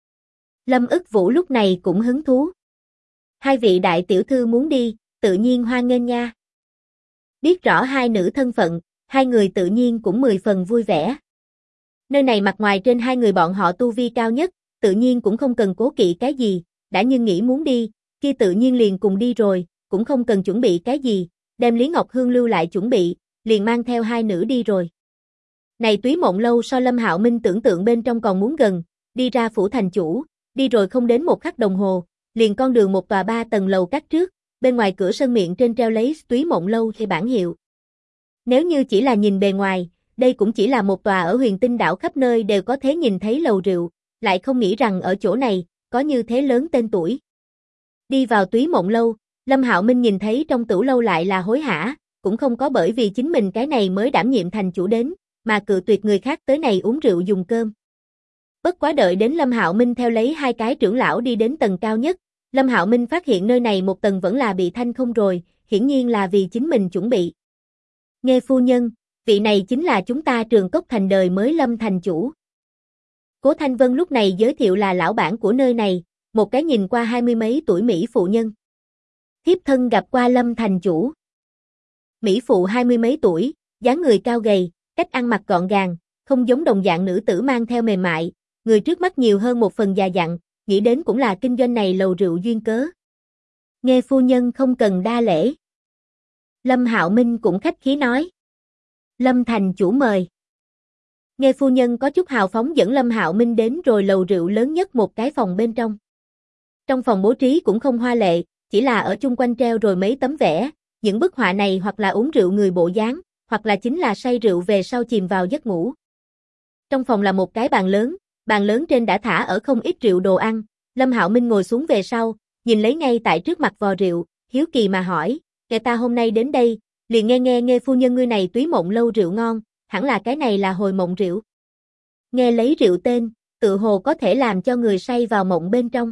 Lâm Ức Vũ lúc này cũng hứng thú. Hai vị đại tiểu thư muốn đi, tự nhiên hoan nghênh nha. Biết rõ hai nữ thân phận, hai người tự nhiên cũng 10 phần vui vẻ. Nơi này mặt ngoài trên hai người bọn họ tu vi cao nhất, tự nhiên cũng không cần cố kỵ cái gì, đã nhưng nghĩ muốn đi, kia tự nhiên liền cùng đi rồi, cũng không cần chuẩn bị cái gì, đem Lý Ngọc Hương lưu lại chuẩn bị, liền mang theo hai nữ đi rồi. Này Túy Mộng lâu so Lâm Hạo Minh tưởng tượng bên trong còn muốn gần, đi ra phủ thành chủ, đi rồi không đến một khắc đồng hồ, liền con đường một tòa 3 tầng lầu các trước, bên ngoài cửa sân miệng trên treo lấy Túy Mộng lâu thì bản hiệu. Nếu như chỉ là nhìn bề ngoài, đây cũng chỉ là một tòa ở Huyền Tinh đảo khắp nơi đều có thể nhìn thấy lầu rượu, lại không nghĩ rằng ở chỗ này, có như thế lớn tên tuổi. Đi vào Túy Mộng lâu, Lâm Hạo Minh nhìn thấy trong tửu lâu lại là hối hả, cũng không có bởi vì chính mình cái này mới đảm nhiệm thành chủ đến, mà cự tuyệt người khác tới này uống rượu dùng cơm. Bất quá đợi đến Lâm Hạo Minh theo lấy hai cái trưởng lão đi đến tầng cao nhất, Lâm Hạo Minh phát hiện nơi này một tầng vẫn là bị thanh không rồi, hiển nhiên là vì chính mình chuẩn bị. Nghe phu nhân, vị này chính là chúng ta Trường Cốc thành đời mới Lâm thành chủ. Cố Thanh Vân lúc này giới thiệu là lão bản của nơi này, một cái nhìn qua 20 mấy tuổi Mỹ phụ nhân. Thiếp thân gặp qua Lâm thành chủ. Mỹ phụ 20 mấy tuổi, dáng người cao gầy, cách ăn mặc gọn gàng, không giống đồng dạng nữ tử mang theo mềm mại, người trước mắt nhiều hơn một phần già dặn, nghĩ đến cũng là kinh doanh này lầu rượu duyên cớ. Nghe phu nhân không cần đa lễ. Lâm Hạo Minh cũng khách khí nói. Lâm thành chủ mời. Nghe phu nhân có chút hào phóng dẫn Lâm Hạo Minh đến rồi lầu rượu lớn nhất một cái phòng bên trong. Trong phòng bố trí cũng không hoa lệ, chỉ là ở chung quanh treo rồi mấy tấm vẽ, những bức họa này hoặc là uống rượu người bộ dáng, hoặc là chính là say rượu về sau chìm vào giấc ngủ. Trong phòng là một cái bàn lớn trên đã thả ở không ít rượu đồ ăn, Lâm Hạo Minh ngồi xuống về sau, nhìn lấy ngay tại trước mặt vò rượu, hiếu kỳ mà hỏi, "Kẻ ta hôm nay đến đây, liền nghe phu nhân ngươi này Túy Mộng lâu rượu ngon, hẳn là cái này là hồi mộng rượu." Nghe lấy rượu tên, tự hồ có thể làm cho người say vào mộng bên trong.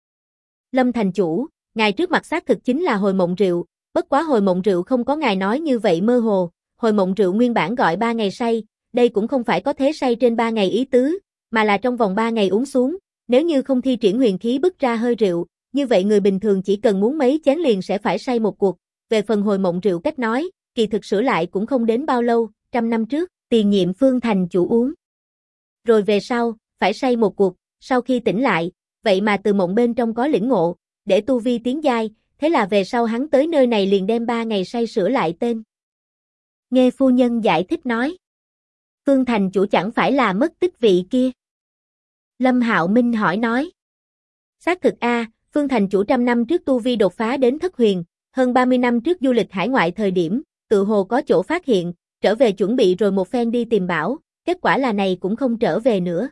Lâm thành chủ, ngài trước mặt xác thực chính là hồi mộng rượu, bất quá hồi mộng rượu không có ngài nói như vậy mơ hồ, hồi mộng rượu nguyên bản gọi 3 ngày say, đây cũng không phải có thế say trên 3 ngày ý tứ, mà là trong vòng 3 ngày uống xuống, nếu như không thi triển huyền khí bức ra hơi rượu, như vậy người bình thường chỉ cần muốn mấy chén liền sẽ phải say một cuộc. Về phần hồi mộng rượu cách nói, kỳ thực sửa lại cũng không đến bao lâu, 100 năm trước, tiền nhiệm Phương thành chủ uống. Rồi về sau, phải say một cuộc, sau khi tỉnh lại, vậy mà từ mộng bên trong có lĩnh ngộ, để tu vi tiến giai, thế là về sau hắn tới nơi này liền đem 3 ngày say sửa lại tên. Nghe phu nhân giải thích nói. Phương thành chủ chẳng phải là mất tích vị kia. Lâm Hạo Minh hỏi nói. Xác thực a, Phương thành chủ 100 năm trước tu vi đột phá đến thất huyền, hơn 30 năm trước du lịch hải ngoại thời điểm, tự hồ có chỗ phát hiện, trở về chuẩn bị rồi một phen đi tìm bảo, kết quả là này cũng không trở về nữa.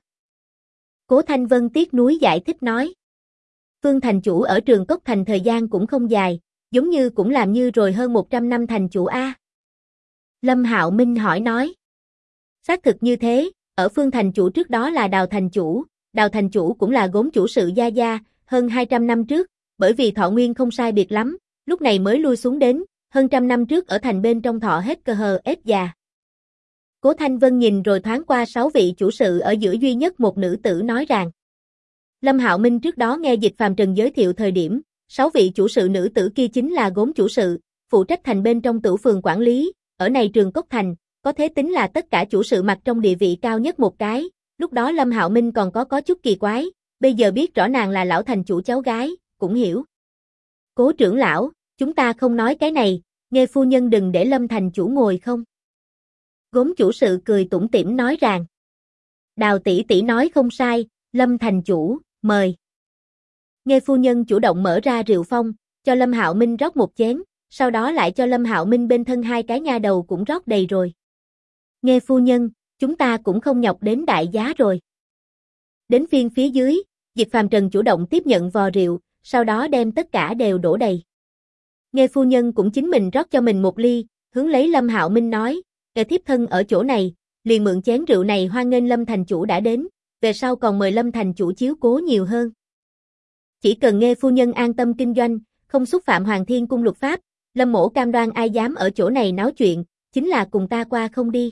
Cố Thanh Vân tiếc nuối giải thích nói. Phương thành chủ ở Trường Cốc Thành thời gian cũng không dài, giống như cũng làm như rồi hơn 100 năm thành chủ a. Lâm Hạo Minh hỏi nói. Xác thực như thế, ở Phương thành chủ trước đó là Đào thành chủ cũng là gốm chủ sự gia gia, hơn 200 năm trước, bởi vì thọ nguyên không sai biệt lắm, lúc này mới lui xuống đến, hơn 100 năm trước ở thành bên trong thọ hết cơ hờ ết già. Cố Thanh Vân nhìn rồi thoáng qua 6 vị chủ sự ở giữa duy nhất một nữ tử nói rằng. Lâm Hạo Minh trước đó nghe Dịch Phàm Trần giới thiệu thời điểm, 6 vị chủ sự nữ tử kia chính là gốm chủ sự, phụ trách thành bên trong tử phường quản lý, ở này Trường Cốc Thành, có thế tính là tất cả chủ sự mặt trong địa vị cao nhất một cái, lúc đó Lâm Hạo Minh còn có chút kỳ quái, bây giờ biết rõ nàng là lão thành chủ cháu gái, cũng hiểu. Cố trưởng lão, chúng ta không nói cái này, nghe phu nhân đừng để Lâm thành chủ ngồi không. Gốm chủ sự cười tủm tỉm nói rằng. Đào tỷ tỷ nói không sai, Lâm thành chủ, mời. Nghe phu nhân chủ động mở ra rượu phong, cho Lâm Hạo Minh rót một chén, sau đó lại cho Lâm Hạo Minh bên thân 2 cái nha đầu cũng rót đầy rồi. Nghe phu nhân, chúng ta cũng không nhọc đến đại giá rồi. Đến phiên phía dưới, Dịch Phàm Trần chủ động tiếp nhận vò rượu, sau đó đem tất cả đều đổ đầy. Nghe phu nhân cũng chính mình rót cho mình một ly, hướng lấy Lâm Hạo Minh nói, thiếp thân ở chỗ này, liền mượn chén rượu này hoan nghênh Lâm thành chủ đã đến, về sau còn mời Lâm thành chủ chiếu cố nhiều hơn. Chỉ cần nghe phu nhân an tâm kinh doanh, không xúc phạm Hoàng Thiên cung luật pháp, Lâm mỗ cam đoan ai dám ở chỗ này nói chuyện, chính là cùng ta qua không đi.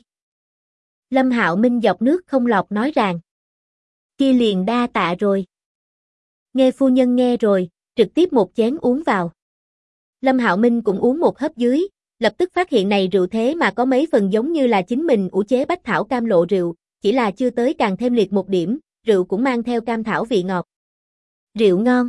Lâm Hạo Minh dọc nước không lọt nói rằng. Kia liền đa tạ rồi. Nghe phu nhân nghe rồi, trực tiếp một chén uống vào. Lâm Hạo Minh cũng uống một hớp dưới, lập tức phát hiện này rượu thế mà có mấy phần giống như là chính mình ủ chế bách thảo cam lộ rượu, chỉ là chưa tới càng thêm liệt một điểm, rượu cũng mang theo cam thảo vị ngọt. Rượu ngon.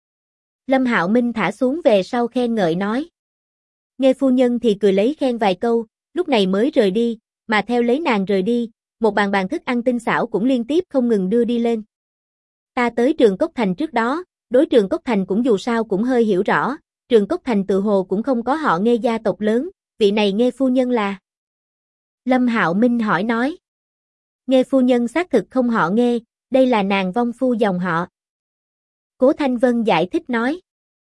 Lâm Hạo Minh thả xuống về sau khen ngợi nói. Nghe phu nhân thì cười lấy khen vài câu, lúc này mới rời đi, mà theo lấy nàng rời đi, một bàn thức ăn tinh xảo cũng liên tiếp không ngừng đưa đi lên. Ta tới Trường Cốc Thành trước đó, đối Trường Cốc Thành cũng dù sao cũng hơi hiểu rõ, Trường Cốc Thành tự hồ cũng không có họ Nghe gia tộc lớn, vị này Nghe phu nhân là. Lâm Hạo Minh hỏi nói. Nghe phu nhân xác thực không họ Nghe, đây là nàng vong phu dòng họ. Cố Thanh Vân giải thích nói.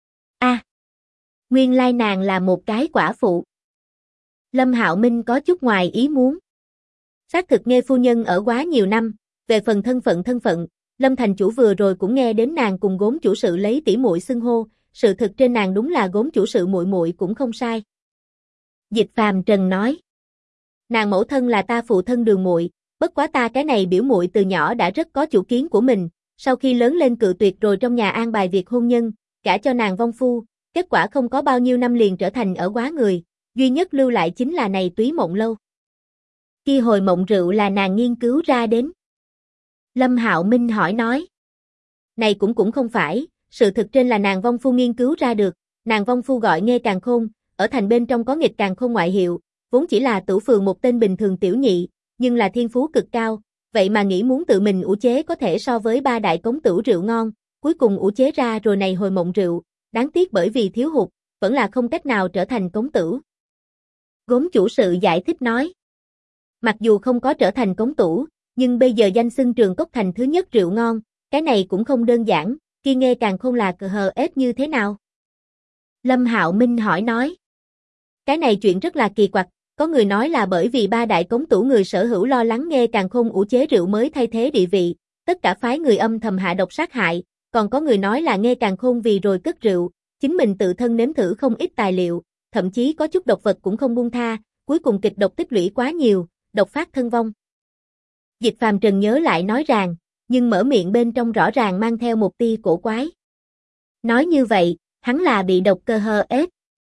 Nguyên lai nàng là một cái quả phụ. Lâm Hạo Minh có chút ngoài ý muốn. Xác thực Nghe phu nhân ở quá nhiều năm, về phần thân phận, Lâm thành chủ vừa rồi cũng nghe đến nàng cùng gốm chủ sự lấy tỉ muội xưng hô, sự thực trên nàng đúng là gốm chủ sự muội muội cũng không sai. Dịch Phàm Trần nói. Nàng mẫu thân là ta phụ thân Đường muội, bất quá ta cái này biểu muội từ nhỏ đã rất có chủ kiến của mình, sau khi lớn lên cự tuyệt rồi trong nhà an bài việc hôn nhân, gả cho nàng vong phu, kết quả không có bao nhiêu năm liền trở thành ở quá người, duy nhất lưu lại chính là này Túy Mộng Lâu. Kia hồi mộng rượu là nàng nghiên cứu ra đến. Lâm Hạo Minh hỏi nói. Này cũng không phải, sự thực trên là nàng vong phu nghiên cứu ra được, nàng vong phu gọi Nghe Càn Khôn, ở thành bên trong có nghịch càn khôn ngoại hiệu, vốn chỉ là tử phường một tên bình thường tiểu nhị, nhưng là thiên phú cực cao, vậy mà nghĩ muốn tự mình ủ chế có thể so với 3 đại cống tửu rượu ngon, cuối cùng ủ chế ra rồi này hồi mộng rượu, đáng tiếc bởi vì thiếu hụt, vẫn là không cách nào trở thành cống tửu. Gốm chủ sự giải thích nói. Mặc dù không có trở thành cống tửu, nhưng bây giờ danh xưng Trường Cốc Thành thứ nhất rượu ngon, cái này cũng không đơn giản, kia Nghe Càn Khôn là cờ hờ ết như thế nào? Lâm Hạo Minh hỏi nói. Cái này chuyện rất là kỳ quặc, có người nói là bởi vì 3 đại cống tửu người sở hữu lo lắng Nghe Càn Khôn ủ chế rượu mới thay thế địa vị, tất cả phái người âm thầm hạ độc sát hại, còn có người nói là Nghe Càn Khôn vì rồi cất rượu, chính mình tự thân nếm thử không ít tài liệu, thậm chí có chút độc vật cũng không buông tha, cuối cùng kịch độc tích lũy quá nhiều, độc phát thân vong. Dịch Phàm Trần nhớ lại nói ràng, nhưng mở miệng bên trong rõ ràng mang theo một tia cổ quái. Nói như vậy, hắn là bị độc cơ hơ ết.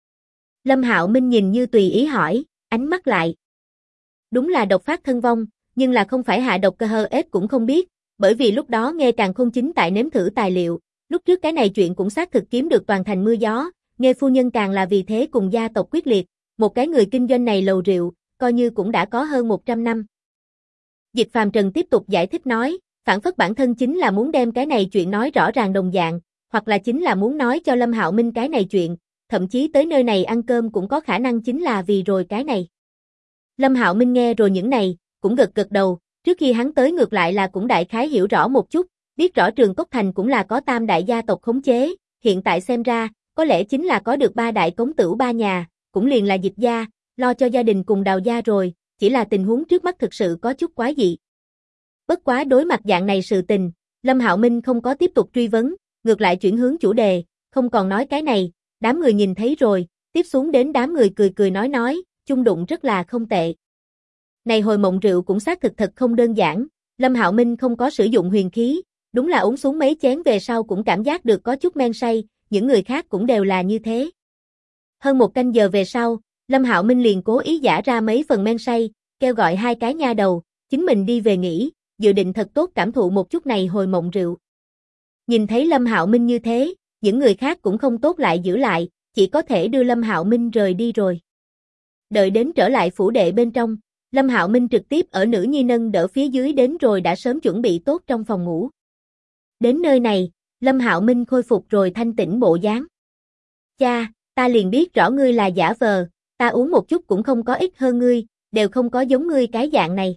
Lâm Hạo Minh nhìn như tùy ý hỏi, ánh mắt lại. Đúng là độc phát thân vong, nhưng là không phải hạ độc cơ hơ ết cũng không biết, bởi vì lúc đó nghe Càn Khôn chính tại nếm thử tài liệu, lúc trước cái này chuyện cũng xác thực kiếm được toàn thành mưa gió, nghe phu nhân càng là vì thế cùng gia tộc quyết liệt, một cái người kinh doanh này lầu rượu, coi như cũng đã có hơn 100 năm. Dịch Phàm Trần tiếp tục giải thích nói, phản phất bản thân chính là muốn đem cái này chuyện nói rõ ràng đồng dạng, hoặc là chính là muốn nói cho Lâm Hạo Minh cái này chuyện, thậm chí tới nơi này ăn cơm cũng có khả năng chính là vì rồi cái này. Lâm Hạo Minh nghe rồi những này, cũng gật gật đầu, trước khi hắn tới ngược lại là cũng đại khái hiểu rõ một chút, biết rõ Trường Cốc Thành cũng là có tam đại gia tộc khống chế, hiện tại xem ra, có lẽ chính là có được ba đại cống tửu ba nhà, cũng liền là Dịch gia, lo cho gia đình cùng Đào gia rồi, chỉ là tình huống trước mắt thực sự có chút quái dị. Bất quá đối mặt dạng này sự tình, Lâm Hạo Minh không có tiếp tục truy vấn, ngược lại chuyển hướng chủ đề, không còn nói cái này, đám người nhìn thấy rồi, tiếp xuống đến đám người cười cười nói, chung đụng rất là không tệ. Này hồi mộng rượu cũng xác thực thật không đơn giản, Lâm Hạo Minh không có sử dụng huyền khí, đúng là uống xuống mấy chén về sau cũng cảm giác được có chút men say, những người khác cũng đều là như thế. Hơn một canh giờ về sau, Lâm Hạo Minh liền cố ý giả ra mấy phần men say, kêu gọi hai cái nha đầu, chính mình đi về nghỉ, dự định thật tốt cảm thụ một chút này hồi mộng rượu. Nhìn thấy Lâm Hạo Minh như thế, những người khác cũng không tốt lại giữ lại, chỉ có thể đưa Lâm Hạo Minh rời đi rồi. Đợi đến trở lại phủ đệ bên trong, Lâm Hạo Minh trực tiếp ở nữ nhi nâng đỡ phía dưới đến rồi đã sớm chuẩn bị tốt trong phòng ngủ. Đến nơi này, Lâm Hạo Minh khôi phục rồi thanh tĩnh bộ dáng. Cha, ta liền biết rõ ngươi là giả vờ, ta uống một chút cũng không có ít hơn ngươi, đều không có giống ngươi cái dạng này.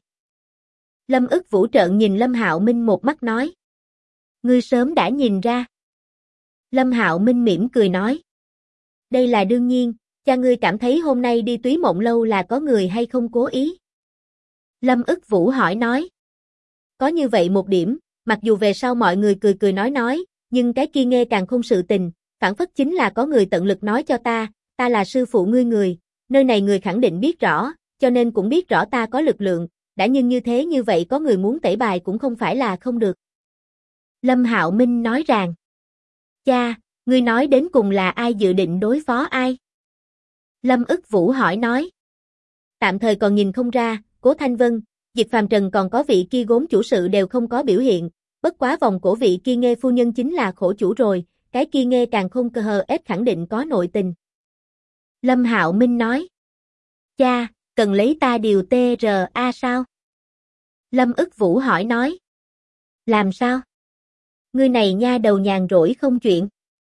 Lâm Ức Vũ trợn nhìn Lâm Hạo Minh một mắt nói. Ngươi sớm đã nhìn ra. Lâm Hạo Minh mỉm cười nói. Đây là đương nhiên, cha ngươi cảm thấy hôm nay đi Túy Mộng Lâu là có người hay không cố ý? Lâm Ức Vũ hỏi nói. Có như vậy một điểm, mặc dù về sau mọi người cười cười nói, nhưng cái kia nghe càng không sự tình, phản phất chính là có người tận lực nói cho ta là sư phụ ngươi người, nơi này người khẳng định biết rõ, cho nên cũng biết rõ ta có lực lượng, đã nhưng như thế như vậy có người muốn tẩy bài cũng không phải là không được. Lâm Hạo Minh nói rằng, cha, ngươi nói đến cùng là ai dự định đối phó ai? Lâm Ức Vũ hỏi nói. Tạm thời còn nhìn không ra, Cố Thanh Vân, Dịch Phàm Trần còn có vị kia gốm chủ sự đều không có biểu hiện, bất quá vòng cổ vị kia nghe phu nhân chính là khổ chủ rồi, cái kia nghe càng không cơ hờ ép khẳng định có nội tình. Lâm Hạo Minh nói. Cha, cần lấy ta điều TRA sao? Lâm Ức Vũ hỏi nói. Làm sao? Ngươi này nha đầu nhàn rỗi không chuyện.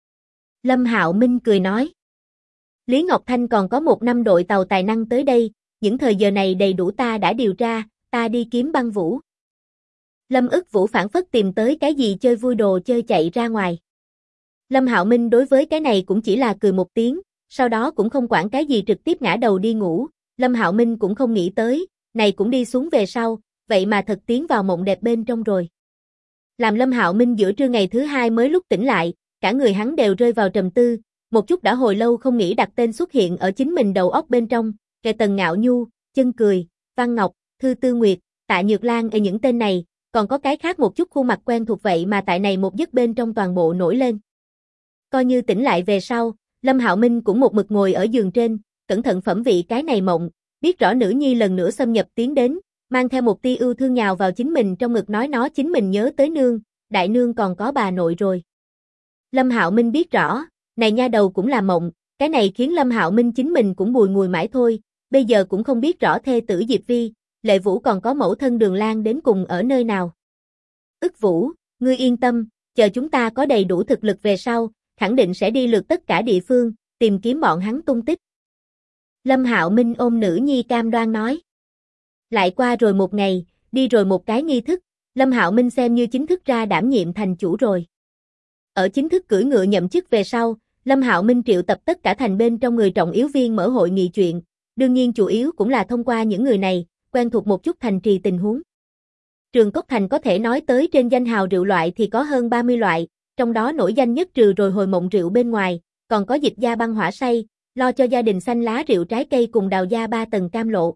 Lâm Hạo Minh cười nói. Lý Ngọc Thanh còn có 1 năm đội tàu tài năng tới đây, những thời giờ này đầy đủ ta đã điều tra, ta đi kiếm Băng Vũ. Lâm Ức Vũ phản phất tìm tới cái gì chơi vui đồ chơi chạy ra ngoài. Lâm Hạo Minh đối với cái này cũng chỉ là cười một tiếng, sau đó cũng không quản cái gì trực tiếp ngã đầu đi ngủ, Lâm Hạo Minh cũng không nghĩ tới, này cũng đi xuống về sau, vậy mà thật tiến vào mộng đẹp bên trong rồi. Làm Lâm Hạo Minh giữa trưa ngày thứ 2 mới lúc tỉnh lại, cả người hắn đều rơi vào trầm tư, một chút đã hồi lâu không nghĩ đặt tên xuất hiện ở chính mình đầu óc bên trong, Kề Tần Ngạo Nhu, Chân Cười, Văn Ngọc, Thư Tư Nguyệt, Tạ Nhược Lan ở những tên này, còn có cái khác một chút khuôn mặt quen thuộc vậy mà tại này một giấc bên trong toàn bộ nổi lên. Coi như tỉnh lại về sau, Lâm Hạo Minh cũng một mực ngồi ở giường trên, cẩn thận phẩm vị cái này mộng, biết rõ nữ nhi lần nữa xâm nhập tiến đến, mang theo một tia yêu thương nhào vào chính mình trong ngực nói nó chính mình nhớ tới nương, đại nương còn có bà nội rồi. Lâm Hạo Minh biết rõ, này nha đầu cũng là mộng, cái này khiến Lâm Hạo Minh chính mình cũng bùi ngùi mãi thôi, bây giờ cũng không biết rõ thê tử Diệp Vi, Lệ Vũ còn có mẫu thân Đường Lan đến cùng ở nơi nào. Ức Vũ, ngươi yên tâm, chờ chúng ta có đầy đủ thực lực về sau, khẳng định sẽ đi lượt tất cả địa phương, tìm kiếm bọn hắn tung tích. Lâm Hạo Minh ôm nữ nhi cam đoan nói. Lại qua rồi một ngày, đi rồi một cái nghi thức, Lâm Hạo Minh xem như chính thức ra đảm nhiệm thành chủ rồi. Ở chính thức cưỡi ngựa nhậm chức về sau, Lâm Hạo Minh triệu tập tất cả thành bên trong người trọng yếu viên mở hội nghị chuyện, đương nhiên chủ yếu cũng là thông qua những người này, quen thuộc một chút thành trì tình huống. Trường Cốc Thành có thể nói tới trên danh hào rượu loại thì có hơn 30 loại, trong đó nổi danh nhất trừ rồi hồi mộng rượu bên ngoài, còn có Dịch gia băng hỏa say, lo cho gia đình xanh lá rượu trái cây cùng đào gia 3 tầng cam lộ.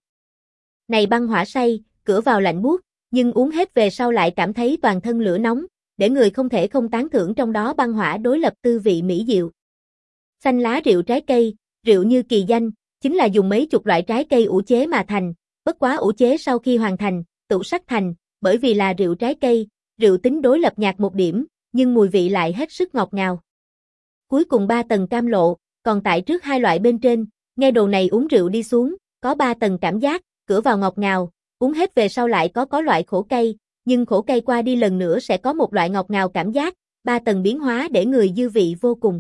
Này băng hỏa say, cửa vào lạnh buốt, nhưng uống hết về sau lại cảm thấy toàn thân lửa nóng, để người không thể không tán thưởng trong đó băng hỏa đối lập tư vị mỹ diệu. Xanh lá rượu trái cây, rượu như kỳ danh, chính là dùng mấy chục loại trái cây ủ chế mà thành, bất quá ủ chế sau khi hoàn thành, tụ sắc thành, bởi vì là rượu trái cây, rượu tính đối lập nhạt một điểm, nhưng mùi vị lại hết sức ngọt ngào. Cuối cùng 3 tầng cam lộ, còn tại trước hai loại bên trên, nghe đồ này uống rượu đi xuống, có 3 tầng cảm giác, cửa vào ngọt ngào, uống hết về sau lại có loại khổ cay, nhưng khổ cay qua đi lần nữa sẽ có một loại ngọt ngào cảm giác, 3 tầng biến hóa để người dư vị vô cùng.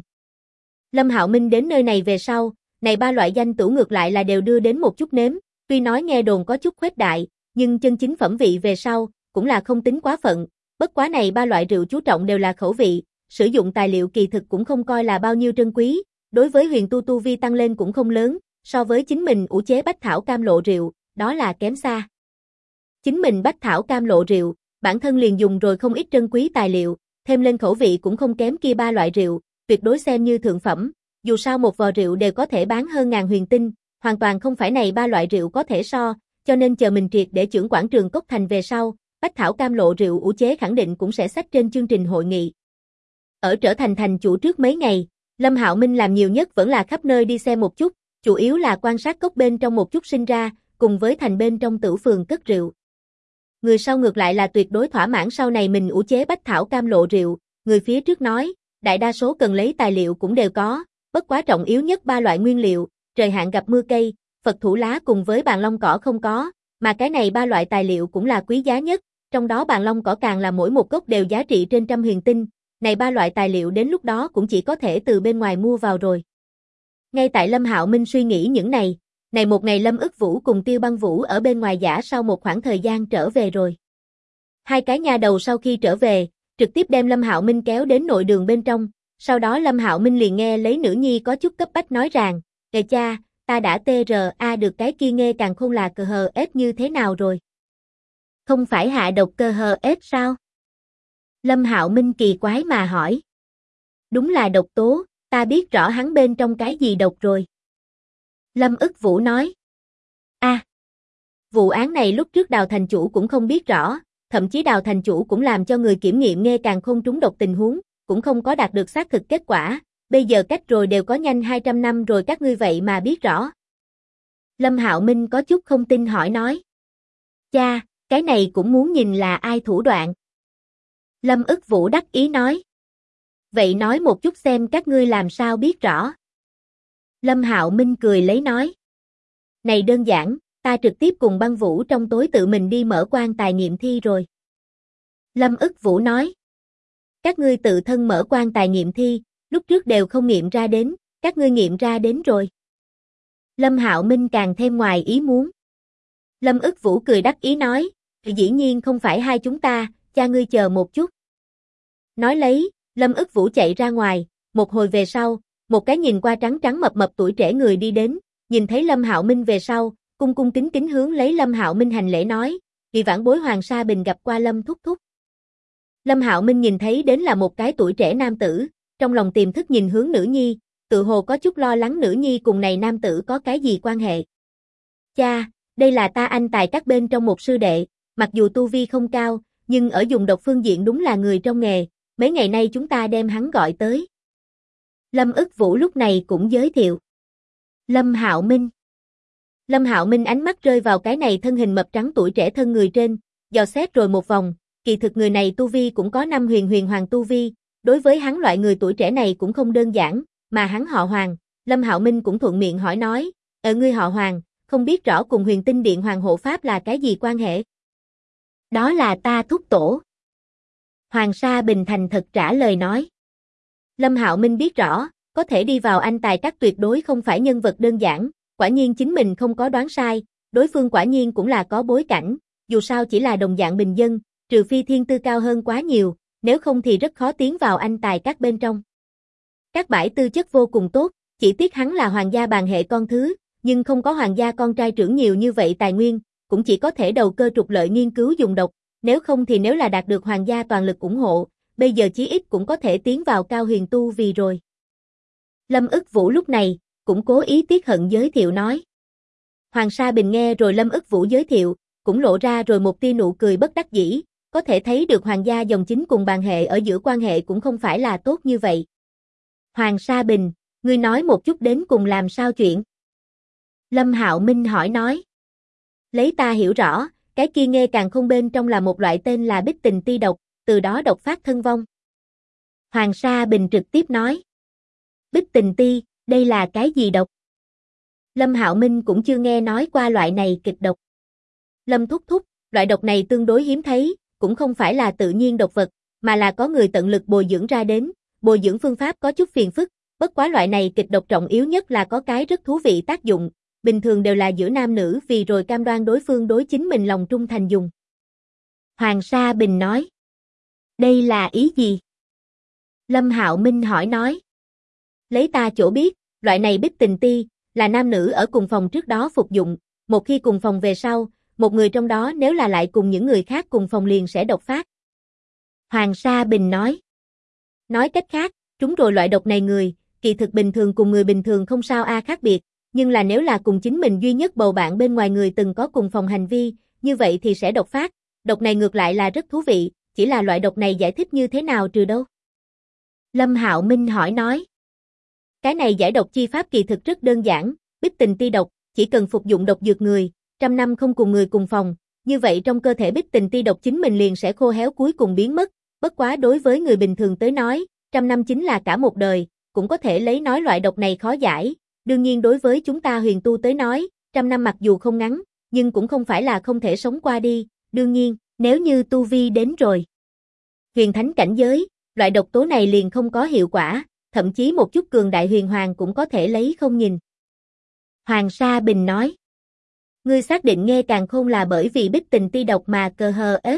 Lâm Hạo Minh đến nơi này về sau, này 3 loại danh tửu ngược lại là đều đưa đến một chút nếm, tuy nói nghe đồn có chút khuếch đại, nhưng chân chính phẩm vị về sau, cũng là không tính quá phận, bất quá này 3 loại rượu chú trọng đều là khẩu vị, sử dụng tài liệu kỳ thực cũng không coi là bao nhiêu trân quý, đối với huyền tu vi tăng lên cũng không lớn, so với chính mình ủ chế bách thảo cam lộ rượu, đó là kém xa. Chính mình bách thảo cam lộ rượu, bản thân liền dùng rồi không ít trân quý tài liệu, thêm lên khẩu vị cũng không kém kia 3 loại rượu, tuyệt đối xem như thượng phẩm, dù sao một vò rượu đều có thể bán hơn ngàn huyền tinh, hoàn toàn không phải này 3 loại rượu có thể so, cho nên chờ mình triệt để trưởng quảng trường Cốc Thành về sau, bách thảo cam lộ rượu ủ chế khẳng định cũng sẽ xách trên chương trình hội nghị. Ở trở thành thành chủ trước mấy ngày, Lâm Hạo Minh làm nhiều nhất vẫn là khắp nơi đi xem một chút, chủ yếu là quan sát cốc bên trong một chút sinh ra, cùng với thành bên trong tử phường cất rượu. Người sau ngược lại là tuyệt đối thỏa mãn sau này mình ủ chế bách thảo cam lộ rượu, người phía trước nói, đại đa số cần lấy tài liệu cũng đều có, bất quá trọng yếu nhất 3 loại nguyên liệu, trời hạn gặp mưa cây, Phật thủ lá cùng với bàn long cỏ không có, mà cái này 3 loại tài liệu cũng là quý giá nhất, trong đó bàn long cỏ càng là mỗi một gốc đều giá trị trên trăm huyền tinh, này 3 loại tài liệu đến lúc đó cũng chỉ có thể từ bên ngoài mua vào rồi. Ngay tại Lâm Hạo Minh suy nghĩ những này một ngày Lâm Ức Vũ cùng Tiêu Băng Vũ ở bên ngoài giả sau một khoảng thời gian trở về rồi. Hai cái nhà đầu sau khi trở về, trực tiếp đem Lâm Hạo Minh kéo đến nội đường bên trong, sau đó Lâm Hạo Minh liền nghe lấy nữ nhi có chút cấp bách nói rằng, "Kìa cha, ta đã TRA được cái kia nghe càng khôn là cờ hờ ết như thế nào rồi? Không phải hạ độc cơ hờ ết sao?" Lâm Hạo Minh kỳ quái mà hỏi. "Đúng là độc tố, ta biết rõ hắn bên trong cái gì độc rồi." Lâm Ức Vũ nói. Vụ án này lúc trước Đào thành chủ cũng không biết rõ, thậm chí Đào thành chủ cũng làm cho người kiểm nghiệm nghe càng khôn trúng độc tình huống, cũng không có đạt được xác thực kết quả, bây giờ cách rồi đều có nhanh 200 năm rồi các ngươi vậy mà biết rõ." Lâm Hạo Minh có chút không tin hỏi nói. "Cha, cái này cũng muốn nhìn là ai thủ đoạn." Lâm Ức Vũ đắc ý nói. "Vậy nói một chút xem các ngươi làm sao biết rõ." Lâm Hạo Minh cười lấy nói. "Này đơn giản, ta trực tiếp cùng Băng Vũ trong tối tự mình đi mở quan tài nghiệm thi rồi." Lâm Ức Vũ nói. "Các ngươi tự thân mở quan tài nghiệm thi, lúc trước đều không nghiệm ra đến, các ngươi nghiệm ra đến rồi." Lâm Hạo Minh càng thêm ngoài ý muốn. Lâm Ức Vũ cười đắc ý nói, "Dĩ nhiên không phải hai chúng ta, cha ngươi chờ một chút." Nói lấy, Lâm Ức Vũ chạy ra ngoài, một hồi về sau, một cái nhìn qua trắng trắng mập mập tuổi trẻ người đi đến, nhìn thấy Lâm Hạo Minh về sau, cung cung kính kính hướng lấy Lâm Hạo Minh hành lễ nói, "Vị vãn bối Hoàng Sa Bình gặp qua Lâm thúc thúc." Lâm Hạo Minh nhìn thấy đến là một cái tuổi trẻ nam tử, trong lòng tiềm thức nhìn hướng nữ nhi, tự hồ có chút lo lắng nữ nhi cùng này nam tử có cái gì quan hệ. "Cha, đây là ta anh tài các bên trong một sư đệ, mặc dù tu vi không cao, nhưng ở dùng độc phương diện đúng là người trong nghề, mấy ngày nay chúng ta đem hắn gọi tới." Lâm Ức Vũ lúc này cũng giới thiệu. Lâm Hạo Minh. Lâm Hạo Minh ánh mắt rơi vào cái này thân hình mập trắng tuổi trẻ thân người trên, dò xét rồi một vòng, kỳ thực người này tu vi cũng có 5 huyền hoàng tu vi, đối với hắn loại người tuổi trẻ này cũng không đơn giản, mà hắn họ Hoàng, Lâm Hạo Minh cũng thuận miệng hỏi nói, ngươi họ Hoàng, không biết rõ cùng Huyền Tinh Điện Hoàng hộ pháp là cái gì quan hệ?" "Đó là ta thúc tổ." Hoàng Sa Bình thành thật trả lời nói. Lâm Hạo Minh biết rõ, có thể đi vào anh tài các tuyệt đối không phải nhân vật đơn giản, quả nhiên chính mình không có đoán sai, đối phương quả nhiên cũng là có bối cảnh, dù sao chỉ là đồng dạng bình dân, trừ phi thiên tư cao hơn quá nhiều, nếu không thì rất khó tiến vào anh tài các bên trong. Các bãi tư chất vô cùng tốt, chỉ tiếc hắn là hoàng gia bàn hệ con thứ, nhưng không có hoàng gia con trai trưởng nhiều như vậy tài nguyên, cũng chỉ có thể đầu cơ trục lợi nghiên cứu dùng độc, nếu không thì nếu là đạt được hoàng gia toàn lực ủng hộ, bây giờ chí ít cũng có thể tiến vào cao huyền tu vì rồi. Lâm Ức Vũ lúc này, cũng cố ý tiếc hận giới thiệu nói. Hoàng Sa Bình nghe rồi Lâm Ức Vũ giới thiệu, cũng lộ ra rồi một tia nụ cười bất đắc dĩ, có thể thấy được hoàng gia dòng chính cùng bàn hệ ở giữa quan hệ cũng không phải là tốt như vậy. Hoàng Sa Bình, ngươi nói một chút đến cùng làm sao chuyện? Lâm Hạo Minh hỏi nói. Lấy ta hiểu rõ, cái kia nghe càng không bên trong là một loại tên là Bích Tình Ti độc, từ đó độc phát thân vong. Hoàng Sa Bình trực tiếp nói. Bích Tình Ti, đây là cái gì độc? Lâm Hạo Minh cũng chưa nghe nói qua loại này kịch độc. Lâm thúc thúc, loại độc này tương đối hiếm thấy, cũng không phải là tự nhiên độc vật, mà là có người tận lực bồi dưỡng ra đến, bồi dưỡng phương pháp có chút phiền phức, bất quá loại này kịch độc trọng yếu nhất là có cái rất thú vị tác dụng, bình thường đều là giữa nam nữ vì rồi cam đoan đối phương đối chính mình lòng trung thành dùng. Hoàng Sa Bình nói. Đây là ý gì? Lâm Hạo Minh hỏi nói. Lấy ta chỗ biết, loại này Bích Tình Ti, là nam nữ ở cùng phòng trước đó phục dụng, một khi cùng phòng về sau, một người trong đó nếu là lại cùng những người khác cùng phòng liền sẽ độc phát. Hoàng Sa Bình nói. Nói cách khác, trúng rồi loại độc này người, kỳ thực bình thường cùng người bình thường không sao khác biệt, nhưng là nếu là cùng chính mình duy nhất bầu bạn bên ngoài người từng có cùng phòng hành vi, như vậy thì sẽ độc phát. Độc này ngược lại là rất thú vị, chỉ là loại độc này giải thích như thế nào trừ đâu? Lâm Hạo Minh hỏi nói. Cái này giải độc chi pháp kỳ thực rất đơn giản, Bích Tình Ti độc, chỉ cần phục dụng độc dược người, 100 năm không cùng người cùng phòng, như vậy trong cơ thể Bích Tình Ti độc chính mình liền sẽ khô héo cuối cùng biến mất, bất quá đối với người bình thường tới nói, 100 năm chính là cả một đời, cũng có thể lấy nói loại độc này khó giải, đương nhiên đối với chúng ta huyền tu tới nói, 100 năm mặc dù không ngắn, nhưng cũng không phải là không thể sống qua đi, đương nhiên, nếu như tu vi đến rồi. Huyền thánh cảnh giới, loại độc tố này liền không có hiệu quả, thậm chí một chút cường đại huyền hoàng cũng có thể lấy không nhìn. Hoàng Sa Bình nói. Ngươi xác định nghe càng khôn là bởi vì Bích Tình Ti độc mà cơ hờ ết.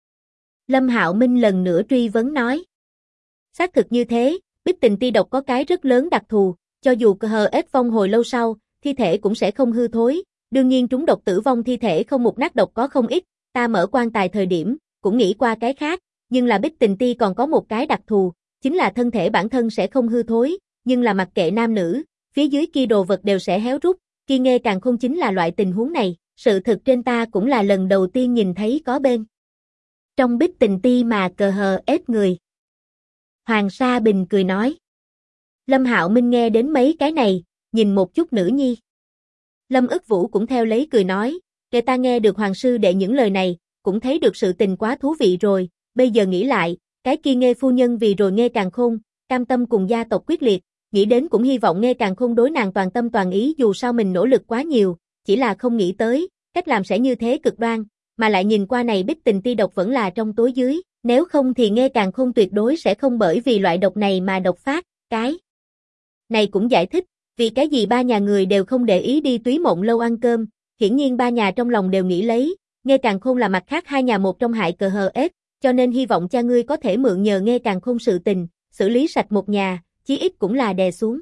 Lâm Hạo Minh lần nữa truy vấn nói. Xác thực như thế, Bích Tình Ti độc có cái rất lớn đặc thù, cho dù cơ hờ ết vong hồi lâu sau, thi thể cũng sẽ không hư thối, đương nhiên trúng độc tử vong thi thể không một nát độc có không ít, ta mở quan tài thời điểm, cũng nghĩ qua cái khác, nhưng là Bích Tình Ti còn có một cái đặc thù, chính là thân thể bản thân sẽ không hư thối, nhưng là mặc kệ nam nữ, phía dưới kia đồ vật đều sẽ héo rút, kia nghe càng không chính là loại tình huống này, sự thực trên ta cũng là lần đầu tiên nhìn thấy có bên. Trong Bích Tình Ti mà cờ hờ ết người. Hoàng Sa Bình cười nói. Lâm Hạo Minh nghe đến mấy cái này, nhìn một chút nữ nhi. Lâm Ức Vũ cũng theo lấy cười nói, để ta nghe được Hoàng sư đệ những lời này, cũng thấy được sự tình quá thú vị rồi, bây giờ nghĩ lại, cái kia nghe phu nhân vì rồi nghe càng khôn, cam tâm cùng gia tộc quyết liệt, nghĩ đến cũng hy vọng nghe càng khôn đối nàng toàn tâm toàn ý dù sao mình nỗ lực quá nhiều, chỉ là không nghĩ tới, cách làm sẽ như thế cực đoan, mà lại nhìn qua này Bích Tình Ti độc vẫn là trong tối dưới, nếu không thì nghe càng khôn tuyệt đối sẽ không bởi vì loại độc này mà độc phát, cái này cũng giải thích, vì cái gì ba nhà người đều không để ý đi Túy Mộng lâu ăn cơm, hiển nhiên ba nhà trong lòng đều nghĩ lấy, nghe càng khôn là mặt khác hai nhà một trong hại cờ hờ ết, cho nên hy vọng cha ngươi có thể mượn nhờ nghe càng khôn sự tình, xử lý sạch một nhà, chí ít cũng là đè xuống.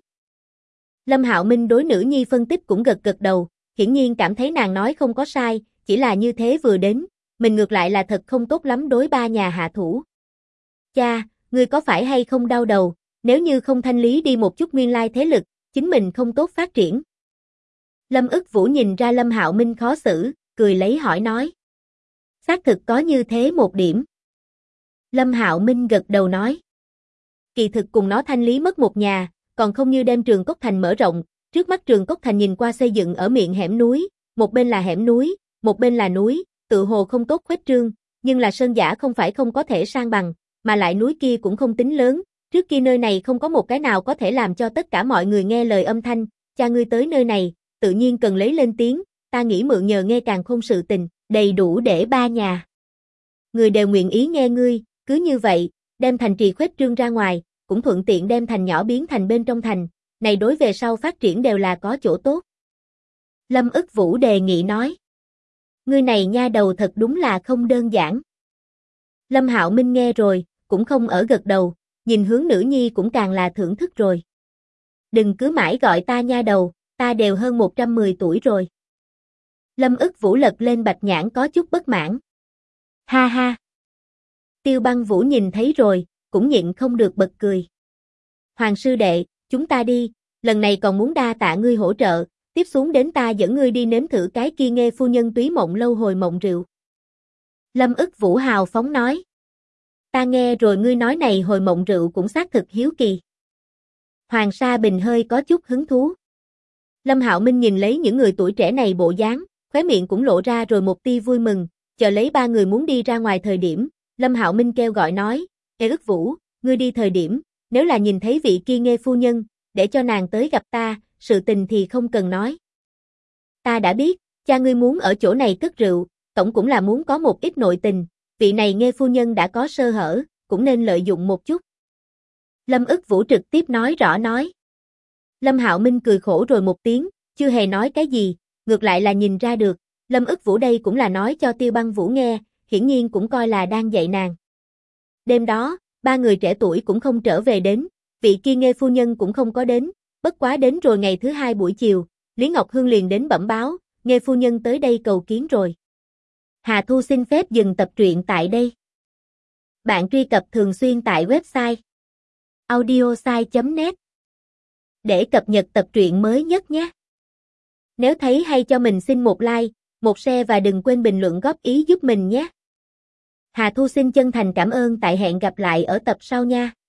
Lâm Hạo Minh đối nữ nhi phân tích cũng gật gật đầu, hiển nhiên cảm thấy nàng nói không có sai, chỉ là như thế vừa đến, mình ngược lại là thật không tốt lắm đối ba nhà hạ thủ. Cha, ngươi có phải hay không đau đầu, nếu như không thanh lý đi một chút nguyên lai thế lực, chính mình không tốt phát triển. Lâm Ức Vũ nhìn ra Lâm Hạo Minh khó xử, cười lấy hỏi nói. Xác thực có như thế một điểm. Lâm Hạo Minh gật đầu nói. Kỳ thực cùng nó thanh lý mất một nhà, còn không như đem Trường Cốc Thành mở rộng, trước mắt Trường Cốc Thành nhìn qua xây dựng ở miệng hẻm núi, một bên là hẻm núi, một bên là núi, tự hồ không tốt khuếch trương, nhưng là sơn giả không phải không có thể san bằng, mà lại núi kia cũng không tính lớn, trước kia nơi này không có một cái nào có thể làm cho tất cả mọi người nghe lời âm thanh, cha ngươi tới nơi này, tự nhiên cần lấy lên tiếng, ta nghĩ mượn nhờ nghe càng khôn sự tình, đầy đủ để ba nhà. Người đều nguyện ý nghe ngươi, cứ như vậy, đem thành trì khuếch trương ra ngoài, cũng thuận tiện đem thành nhỏ biến thành bên trong thành, này đối về sau phát triển đều là có chỗ tốt. Lâm Ức Vũ đề nghị nói. Ngươi này nha đầu thật đúng là không đơn giản. Lâm Hạo Minh nghe rồi, cũng không ở gật đầu, nhìn hướng nữ nhi cũng càng là thưởng thức rồi. Đừng cứ mãi gọi ta nha đầu, ta đều hơn 110 tuổi rồi. Lâm Ức Vũ lật lên bạch nhãn có chút bất mãn. Ha ha. Tiêu Băng Vũ nhìn thấy rồi, cũng nhịn không được bật cười. Hoàng sư đệ, chúng ta đi, lần này còn muốn đa tạ ngươi hỗ trợ, tiếp xuống đến ta dẫn ngươi đi nếm thử cái kia Nghê phu nhân túy mộng lâu hồi mộng rượu. Lâm ức Vũ hào phóng nói. Ta nghe rồi ngươi nói này hồi mộng rượu cũng xác thực hiếu kỳ. Hoàng Sa Bình hơi có chút hứng thú. Lâm Hạo Minh nhìn lấy những người tuổi trẻ này bộ dáng, khóe miệng cũng lộ ra rồi một tia vui mừng, chờ lấy ba người muốn đi ra ngoài thời điểm, Lâm Hạo Minh kêu gọi nói, Ê ức Vũ, ngươi đi thời điểm, nếu là nhìn thấy vị kia Nghê phu nhân, để cho nàng tới gặp ta, sự tình thì không cần nói. Ta đã biết, cha ngươi muốn ở chỗ này cất rượu, tổng cũng là muốn có một ít nội tình, vị này Nghê phu nhân đã có sơ hở, cũng nên lợi dụng một chút. Lâm ức Vũ trực tiếp nói rõ nói. Lâm Hạo Minh cười khổ rồi một tiếng, chưa hề nói cái gì, ngược lại là nhìn ra được, Lâm ức Vũ đây cũng là nói cho Tiêu Băng Vũ nghe, hiển nhiên cũng coi là đang dạy nàng. Đêm đó, ba người trẻ tuổi cũng không trở về đến, vị kia Nghê phu nhân cũng không có đến, bất quá đến rồi ngày thứ hai buổi chiều, Lý Ngọc Hương liền đến bẩm báo, Nghê phu nhân tới đây cầu kiến rồi. Hà Thu xin phép dừng tập truyện tại đây. Bạn truy cập thường xuyên tại website audiosai.net để cập nhật tập truyện mới nhất nhé. Nếu thấy hay cho mình xin một like, một share và đừng quên bình luận góp ý giúp mình nhé. Hà Thu xin chân thành cảm ơn, tại hẹn gặp lại ở tập sau nha.